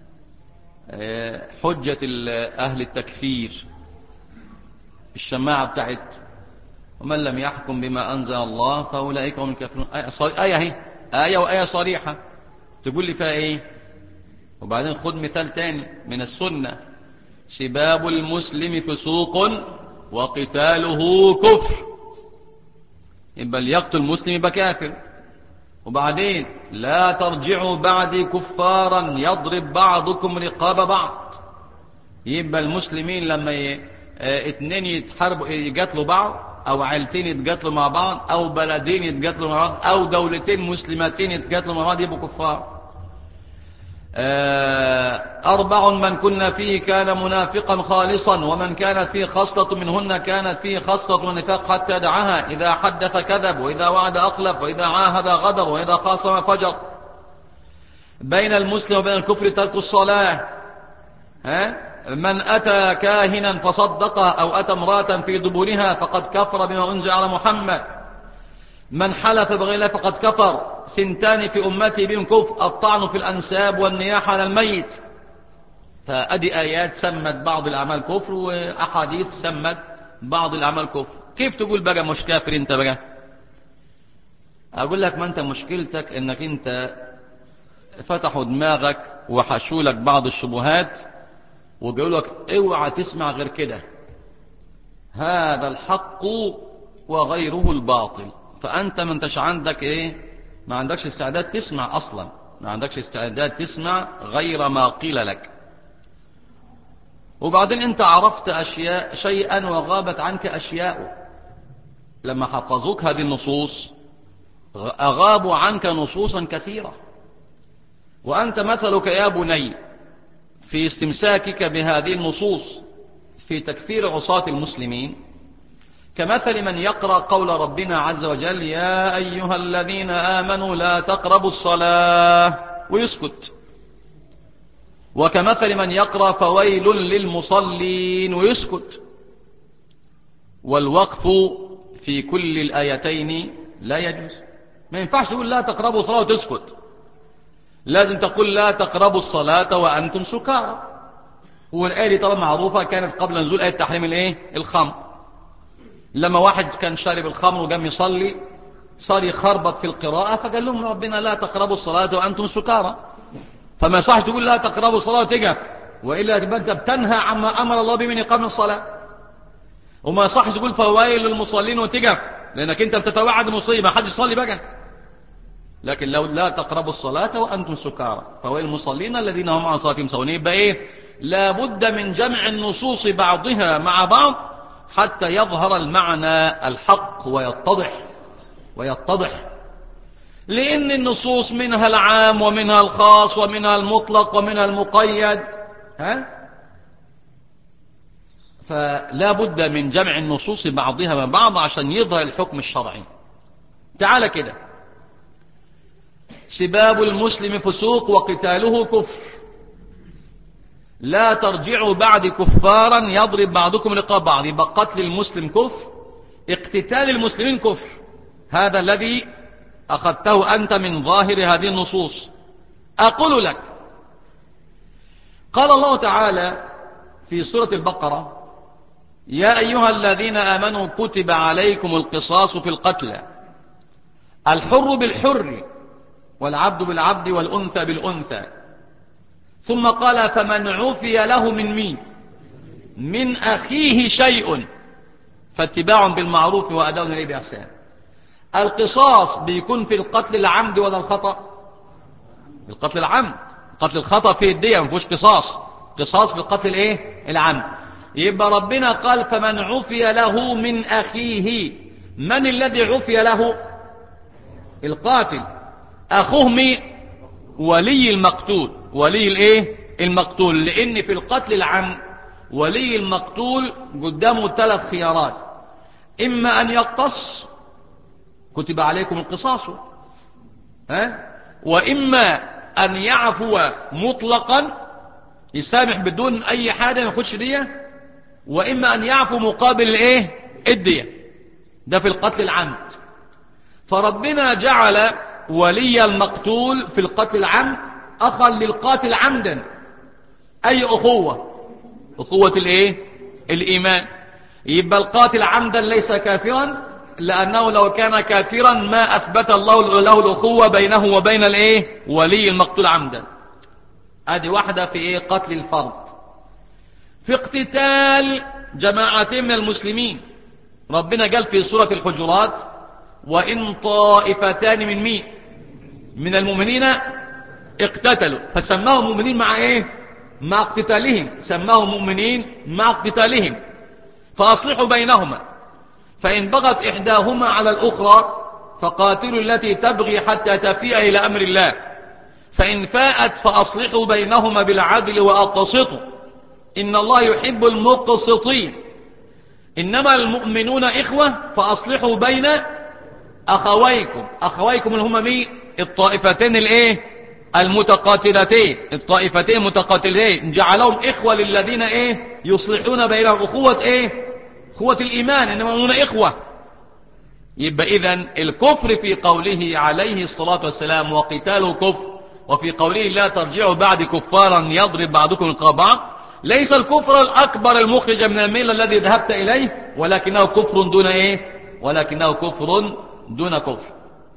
حجة أهل التكفير الشماعة بتاعت ومن لم يحكم بما أنزل الله فأولئك هم الكافرون. آية هي آية وآية صريحة، تقول لي فيها إيه؟ وبعدين خد مثال تاني من السنة: سباب المسلم فسوق وقتاله كفر. يبقى اللي يقتل المسلم يبقى كافر. وبعدين لا ترجعوا بعدي كفارا يضرب بعضكم رقاب بعض. يبقى المسلمين لما ي... اه... اتنين يتحاربوا يقاتلوا بعض، او عائلتين يتقاتلوا مع بعض، او بلدين يتقاتلوا مع بعض، او دولتين مسلمتين يتقاتلوا مع بعض، يبقوا كفار. أربع من كنا فيه كان منافقا خالصا، ومن كانت فيه خصلة منهن كانت فيه خصلة النفاق حتى دعاها: إذا حدث كذب، وإذا وعد أخلف، وإذا عاهد غدر، وإذا خاصم فجر. بين المسلم وبين الكفر ترك الصلاة. ها؟ من أتى كاهنا فصدقه أو أتى امرأة في دبرها فقد كفر بما أنزل على محمد. من حلف بغير الله فقد كفر. ثنتان في أمتي بهم كفر: الطعن في الأنساب والنياحة على الميت. فأدي آيات سمت بعض الأعمال كفر، وأحاديث سمت بعض الأعمال كفر. كيف تقول بقى مش كافر انت بقى؟ أقول لك: ما انت مشكلتك انك انت فتحوا دماغك وحشوا لك بعض الشبهات وقالوا لك اوعى تسمع غير كده، هذا الحق وغيره الباطل. فأنت ما انتش عندك ايه؟ ما عندكش استعداد تسمع أصلا، ما عندكش استعداد تسمع غير ما قيل لك. وبعدين انت عرفت أشياء شيئا وغابت عنك أشياء. لما حفظوك هذه النصوص أغابوا عنك نصوصا كثيرة. وأنت مثلك يا بني في استمساكك بهذه النصوص في تكفير عصاة المسلمين كمثل من يقرأ قول ربنا عز وجل: يا أيها الذين آمنوا لا تقربوا الصلاة، ويسكت. وكمثل من يقرأ فويل للمصلين، ويسكت. والوقف في كل الآيتين لا يجوز. ما ينفعش تقول لا تقربوا الصلاة وتسكت، لازم تقول لا تقربوا الصلاة وأنتم سكارى. والآية دي طبعا معروفة، كانت قبل نزول آية تحريم الايه الخمر. لما واحد كان شارب الخمر وقام يصلي صار يخربط في القراءة، فقال لهم ربنا لا تقربوا الصلاة وأنتم سكارى. فما يصحش تقول لا تقربوا الصلاة وتقف، وإلا تبقى أنت بتنهى عما أمر الله به من إقام الصلاة. وما يصحش تقول فويل للمصلين وتجف، لأنك أنت بتتوعد مصيبة حد يصلي بقى. لكن لو لا تقربوا الصلاة وأنتم سكارى فويل المصلين الذين هم عن صلاتهم ساهون. يبقى إيه؟ لابد من جمع النصوص بعضها مع بعض حتى يظهر المعنى الحق ويتضح ويتضح لأن النصوص منها العام ومنها الخاص ومنها المطلق ومنها المقيد، ها؟ فلا بد من جمع النصوص بعضها مع بعض عشان يظهر الحكم الشرعي. تعال كده، سباب المسلم فسوق وقتاله كفر، لا ترجعوا بعد كفارا يضرب بعضكم رقاب بعض. يبقى قتل المسلم كفر، اقتتال المسلمين كفر. هذا الذي أخذته أنت من ظاهر هذه النصوص. أقول لك، قال الله تعالى في سورة البقرة: يا أيها الذين آمنوا كتب عليكم القصاص في القتلى، الحر بالحر والعبد بالعبد والأنثى بالأنثى. ثم قال: فمن عفي له من مين؟ من أخيه شيء فاتباع بالمعروف وأداء إليه بإحسان. القصاص بيكون في القتل العمد ولا الخطأ؟ في القتل العمد. قتل الخطأ فيه الدية، ما فيهوش قصاص. قصاص في القتل الايه؟ العمد. يبقى ربنا قال: فمن عفي له من أخيه. من الذي عفي له؟ القاتل. أخوه مين؟ ولي المقتول. ولي الايه؟ المقتول. لأن في القتل العمد ولي المقتول قدامه ثلاث خيارات: إما أن يقتص، كتب عليكم القصاص، ها؟ وإما أن يعفو مطلقا، يسامح بدون أي حاجة ما ياخدش دية، وإما أن يعفو مقابل الايه؟ الدية. ده في القتل العمد. فربنا جعل ولي المقتول في القتل العمد أخا للقاتل عمدا. أي أخوة؟ أخوة الايه؟ الإيمان. يبقى القاتل عمدا ليس كافرا، لأنه لو كان كافرا ما أثبت الله له الأخوة بينه وبين الايه؟ ولي المقتول عمدا. هذه واحدة في ايه؟ قتل الفرد. في اقتتال جماعتين من المسلمين، ربنا قال في سورة الحجرات: وإن طائفتان من مين؟ من المؤمنين اقتتلوا. فسماهم مؤمنين مع ايه؟ مع اقتتالهم. سماهم مؤمنين مع اقتتالهم. فأصلحوا بينهما، فإن بغت إحداهما على الأخرى فقاتلوا التي تبغي حتى تفيء إلى أمر الله، فإن فاءت فأصلحوا بينهما بالعدل وأقسطوا إن الله يحب المقسطين. إنما المؤمنون إخوة فأصلحوا بين أخويكم. أخويكم اللي هم مين؟ الطائفتين الايه؟ المتقاتلتين. الطائفتين المتقاتلتين جعلهم إخوة للذين ايه؟ يصلحون بينهم. أخوة ايه؟ أخوة الإيمان. إنما المؤمنون إخوة. يبقى إذن الكفر في قوله عليه الصلاة والسلام وقتال كفر، وفي قوله لا ترجعوا بعد كفارا يضرب بعضكم رقاب بعض، ليس الكفر الأكبر المخرج من الملة الذي ذهبت إليه، ولكنه كفر دون إيه؟ ولكنه كفر دون كفر.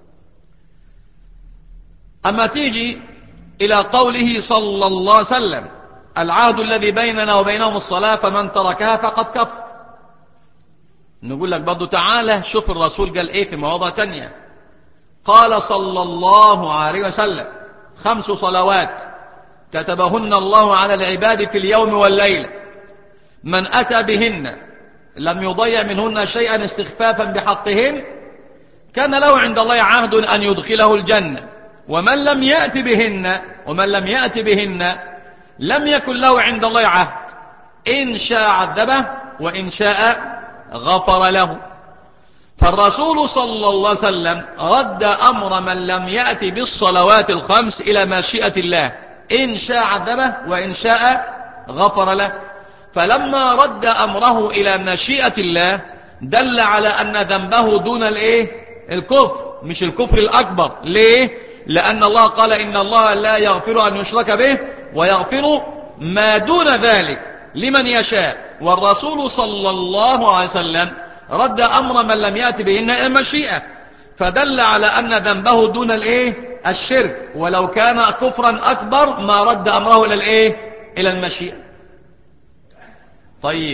أما تيجي إلى قوله صلى الله عليه وسلم: العهد الذي بيننا وبينهم الصلاة فمن تركها فقد كفر. نقول لك برضو تعالى شوف الرسول قال إيه في مواضع تانية. قال صلى الله عليه وسلم: خمس صلوات كتبهن الله على العباد في اليوم والليلة، من أتى بهن لم يضيع منهن شيئا استخفافا بحقهن كان له عند الله عهد أن يدخله الجنة، ومن لم يأت بهن ومن لم يأت بهن لم يكن له عند الله عهد، إن شاء عذبه وإن شاء غفر له. فالرسول صلى الله عليه وسلم رد أمر من لم يأت بالصلوات الخمس إلى مشيئة الله، إن شاء عذبه وإن شاء غفر له. فلما رد أمره إلى مشيئة الله دل على أن ذنبه دون الإيه؟ الكفر، مش الكفر الأكبر. ليه؟ لأن الله قال إن الله لا يغفر أن يشرك به ويغفر ما دون ذلك لمن يشاء. والرسول صلى الله عليه وسلم رد أمر من لم يأت بهن إلى المشيئة، فدل على أن ذنبه دون الإيه؟ الشرك. ولو كان كفرا أكبر ما رد أمره إلى الإيه؟ إلى المشيئة. طيب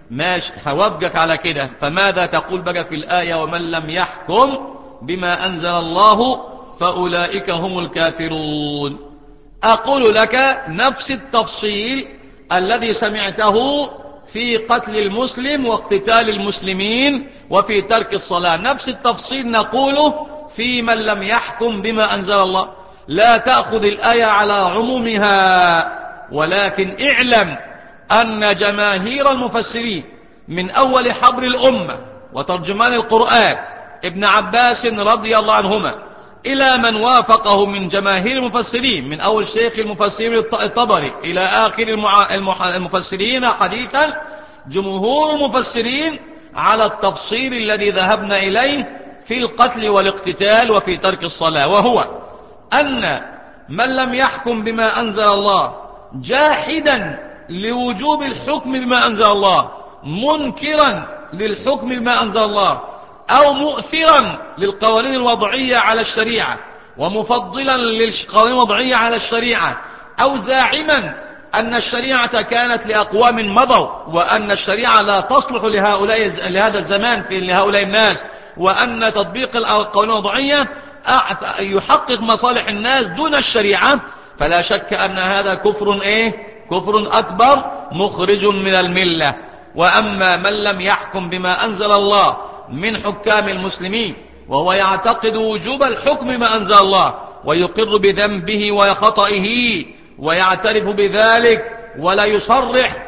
ماشي هوافقك على كده. فماذا تقول بقى في الآية ومن لم يحكم بما أنزل الله فأولئك هم الكافرون؟ أقول لك نفس التفصيل الذي سمعته في قتل المسلم واقتتال المسلمين وفي ترك الصلاة، نفس التفصيل نقوله في من لم يحكم بما أنزل الله. لا تأخذ الآية على عمومها، ولكن اعلم أن جماهير المفسرين من أول حبر الأمة وترجمان القرآن ابن عباس رضي الله عنهما إلى من وافقه من جماهير المفسرين من أول شيخ المفسرين الطبري إلى آخر المفسرين حديثا، جمهور المفسرين على التفصيل الذي ذهبنا إليه في القتل والاقتتال وفي ترك الصلاة، وهو أن من لم يحكم بما أنزل الله جاحدا لوجوب الحكم بما أنزل الله، منكرا للحكم بما أنزل الله، أو مؤثرا للقوانين الوضعية على الشريعة ومفضلا للقوانين الوضعية على الشريعة، أو زاعما أن الشريعة كانت لأقوام مضوا وأن الشريعة لا تصلح لهؤلاء لهذا الزمان في لهؤلاء الناس، وأن تطبيق القوانين الوضعية يحقق مصالح الناس دون الشريعة، فلا شك أن هذا كفر إيه؟ كفر أكبر مخرج من الملة. وأما من لم يحكم بما أنزل الله من حكام المسلمين وهو يعتقد وجوب الحكم بما أنزل الله ويقر بذنبه وخطئه ويعترف بذلك ولا يصرح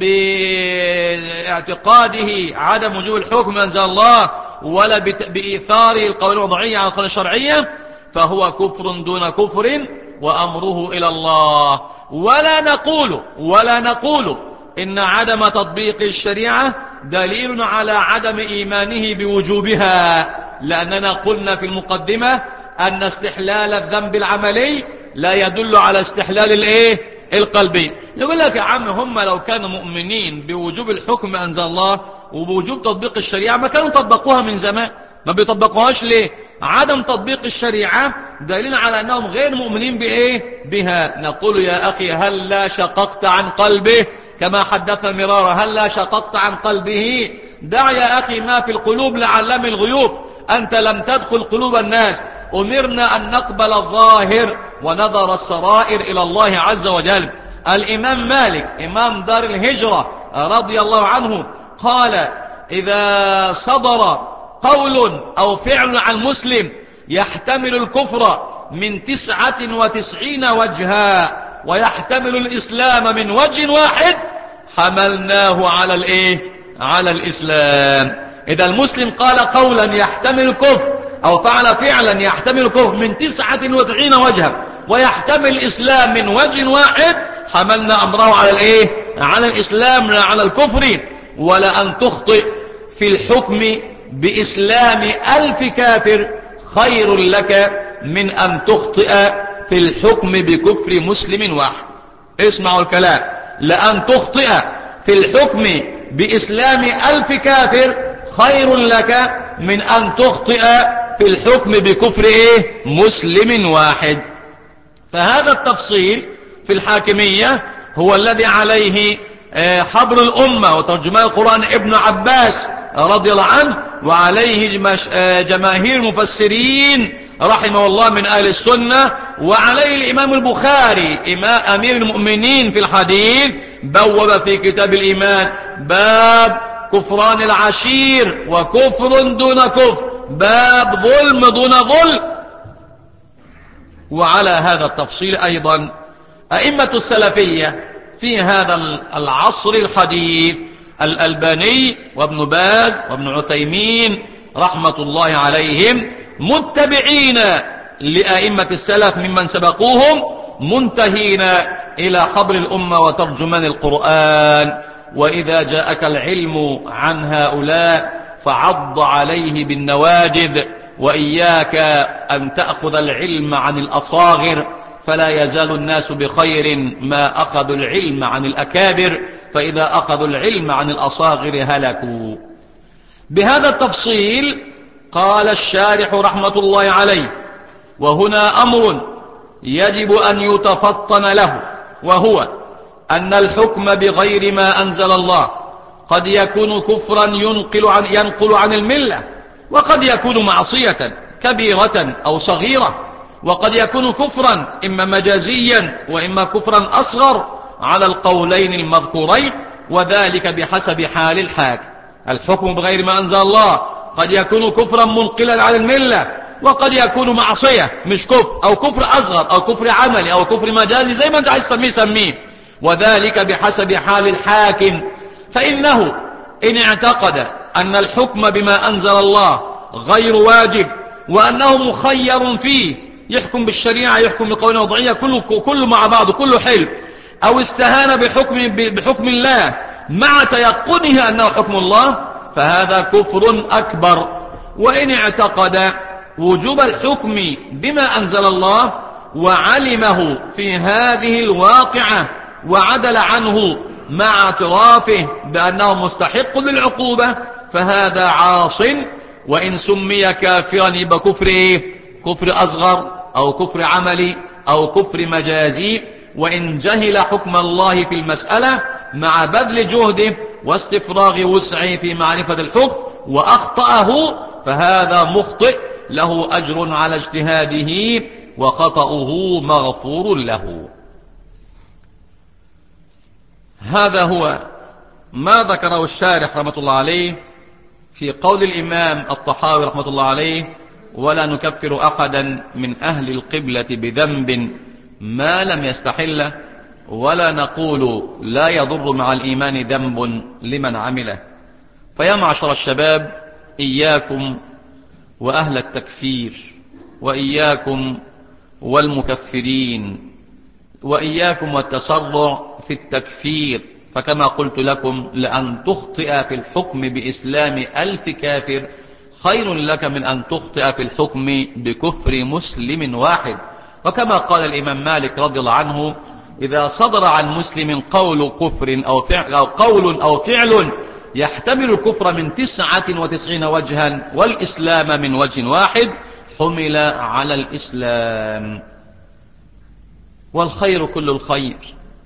باعتقاده عدم وجوب الحكم بما أنزل الله ولا بإيثاره القوانين الوضعية على القوانين الشرعية، فهو كفر دون كفر وأمره إلى الله. ولا نقول ولا نقول إن عدم تطبيق الشريعة دليل على عدم إيمانه بوجوبها، لأننا قلنا في المقدمة أن استحلال الذنب العملي لا يدل على استحلال الإيه؟ القلبي. يقول لك يا عم هم لو كانوا مؤمنين بوجوب الحكم أنزل الله وبوجوب تطبيق الشريعة ما كانوا طبقوها من زمان، ما بيطبقوهاش ليه؟ عدم تطبيق الشريعة دليل على أنهم غير مؤمنين بإيه؟ بها. نقول يا أخي هل لا شققت عن قلبه كما حدث مرارا؟ هل لا شققت عن قلبه؟ دع يا أخي ما في القلوب لعلام الغيوب، أنت لم تدخل قلوب الناس. أمرنا أن نقبل الظاهر ونظر السرائر إلى الله عز وجل. الإمام مالك إمام دار الهجرة رضي الله عنه قال إذا صدر قول أو فعل عن مسلم يحتمل الكفر من تسعة وتسعين وجها ويحتمل الإسلام من وجه واحد حملناه على الإيه؟ على الإسلام. إذا المسلم قال قولا يحتمل الكفر أو فعل فعلا يحتمل الكفر من تسعة وتسعين وجها ويحتمل الإسلام من وجه واحد حملنا أمره على الإيه؟ على الإسلام لا على الكفر. ولا أن تخطئ في الحكم بإسلام ألف كافر خير لك من أن تخطئ في الحكم بكفر مسلم واحد. اسمعوا الكلام، لأن تخطئ في الحكم بإسلام ألف كافر خير لك من أن تخطئ في الحكم بكفر إيه؟ مسلم واحد. فهذا التفصيل في الحاكمية هو الذي عليه حبر الأمة وترجمان القرآن ابن عباس رضي الله عنه، وعليه جماهير المفسرين رحمه الله من أهل السنة، وعليه الإمام البخاري إمام أمير المؤمنين في الحديث بوب في كتاب الإيمان باب كفران العشير وكفر دون كفر، باب ظلم دون ظلم. وعلى هذا التفصيل أيضا أئمة السلفية في هذا العصر الحديث الألباني وابن باز وابن عثيمين رحمة الله عليهم متبعين لأئمة السلف ممن سبقوهم منتهين إلى حبر الأمة وترجمان القرآن. وإذا جاءك العلم عن هؤلاء فعض عليه بالنواجذ، وإياك أن تأخذ العلم عن الأصاغر، فلا يزال الناس بخير ما أخذوا العلم عن الأكابر، فإذا أخذوا العلم عن الأصاغر هلكوا. بهذا التفصيل قال الشارح رحمة الله عليه: وهنا أمر يجب أن يتفطن له، وهو أن الحكم بغير ما أنزل الله قد يكون كفرا ينقل عن, ينقل عن الملة، وقد يكون معصية كبيرة أو صغيرة، وقد يكون كفرا إما مجازيا وإما كفرا أصغر على القولين المذكورين، وذلك بحسب حال الحاكم. الحكم بغير ما أنزل الله قد يكون كفرا منقلا عن الملة، وقد يكون معصية مش كفر، أو كفر أصغر أو كفر عملي أو كفر مجازي، زي ما أنت عايز تسميه سميه، وذلك بحسب حال الحاكم. فإنه إن اعتقد أن الحكم بما أنزل الله غير واجب وأنه مخير فيه، يحكم بالشريعة يحكم بقوله وضعية، كله, كله مع بعضه كله حلو، أو استهان بحكم, بحكم الله مع تيقنه أنه حكم الله، فهذا كفر أكبر. وإن اعتقد وجوب الحكم بما أنزل الله وعلمه في هذه الواقعة وعدل عنه مع اعترافه بأنه مستحق للعقوبة، فهذا عاص، وإن سمي كافرا يبقى كفر إيه؟ كفر أصغر أو كفر عملي أو كفر مجازي. وإن جهل حكم الله في المسألة مع بذل جهده واستفراغ وسعه في معرفة الحكم وأخطأه، فهذا مخطئ له أجر على اجتهاده وخطأه مغفور له. هذا هو ما ذكره الشارح رحمة الله عليه في قول الإمام الطحاوي رحمة الله عليه: ولا نكفر أحدا من أهل القبلة بذنب ما لم يستحله، ولا نقول لا يضر مع الإيمان ذنب لمن عمله. فيا معشر الشباب، إياكم وأهل التكفير، وإياكم والمكفرين، وإياكم والتسرع في التكفير، فكما قلت لكم لأن تخطئ في الحكم بإسلام ألف كافر خير لك من أن تخطئ في الحكم بكفر مسلم واحد. وكما قال الإمام مالك رضي الله عنه: إذا صدر عن مسلم قول كفر أو فعل أو قول أو فعل يحتمل الكفر من تسعة وتسعين وجها والإسلام من وجه واحد، حمل على الإسلام. والخير كل الخير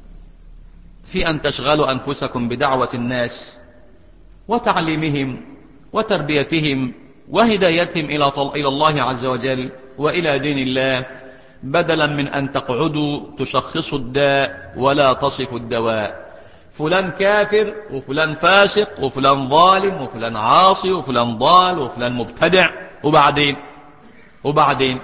في أن تشغلوا أنفسكم بدعوة الناس وتعليمهم وتربيتهم وهدايتهم إلى الله عز وجل وإلى دين الله، بدلا من أن تقعدوا تشخصوا الداء ولا تصفوا الدواء. فلان كافر وفلان فاسق وفلان ظالم وفلان عاصي وفلان ضال وفلان مبتدع، وبعدين وبعدين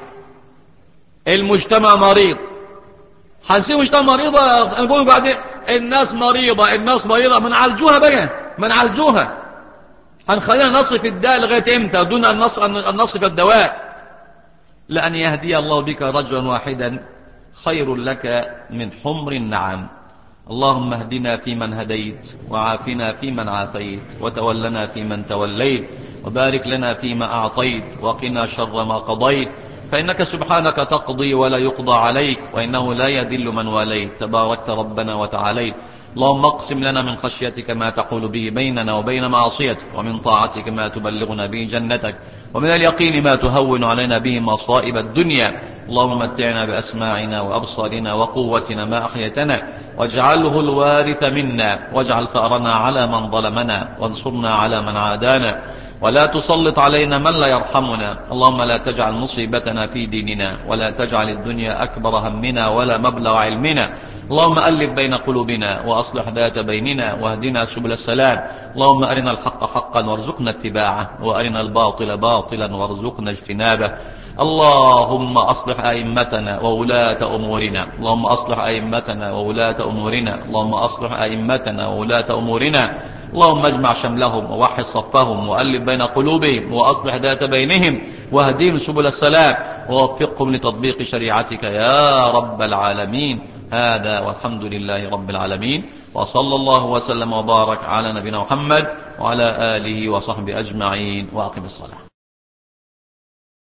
المجتمع مريض، هنسيب مجتمع مريضة نقول بعدين الناس مريضة الناس مريضة، من عالجوها بقى من عالجوها، هنخلينا نصف الداء لغاية امتى دون أن نصف الدواء؟ لأن يهدي الله بك رجلا واحدا خير لك من حمر النعم. اللهم اهدنا فيمن هديت، وعافنا فيمن عافيت، وتولنا فيمن توليت، وبارك لنا فيما أعطيت، وقنا شر ما قضيت، فإنك سبحانك تقضي ولا يقضى عليك، وإنه لا يذل من واليت، تباركت ربنا وتعاليت. اللهم اقسم لنا من خشيتك ما تحول به بيننا وبين معصيتك، ومن طاعتك ما تبلغنا به جنتك، ومن اليقين ما تهون علينا به مصائب الدنيا. اللهم متعنا بأسماعنا وأبصارنا وقوتنا ما أحيتنا، واجعله الوارث منا، واجعل ثأرنا على من ظلمنا، وانصرنا على من عادانا، ولا تسلط علينا من لا يرحمنا. اللهم لا تجعل مصيبتنا في ديننا، ولا تجعل الدنيا أكبر همنا ولا مبلغ علمنا. اللهم ألف بين قلوبنا وأصلح ذات بيننا، واهدنا سبل السلام. اللهم أرنا الحق حقا وارزقنا اتباعه، وأرنا الباطل باطلا وارزقنا اجتنابه. اللهم أصلح أئمتنا وولاة أمورنا، اللهم أصلح أئمتنا وولاة أمورنا، اللهم أصلح أئمتنا وولاة أمورنا. اللهم اجمع شملهم ووحد صفهم وألف بين قلوبهم وأصلح ذات بينهم، واهدهم سبل السلام، ووفقهم لتطبيق شريعتك يا رب العالمين. هذا والحمد لله رب العالمين، وصلى الله وسلم وبارك على نبينا محمد وعلى آله وصحبه أجمعين، وأقم الصلاة.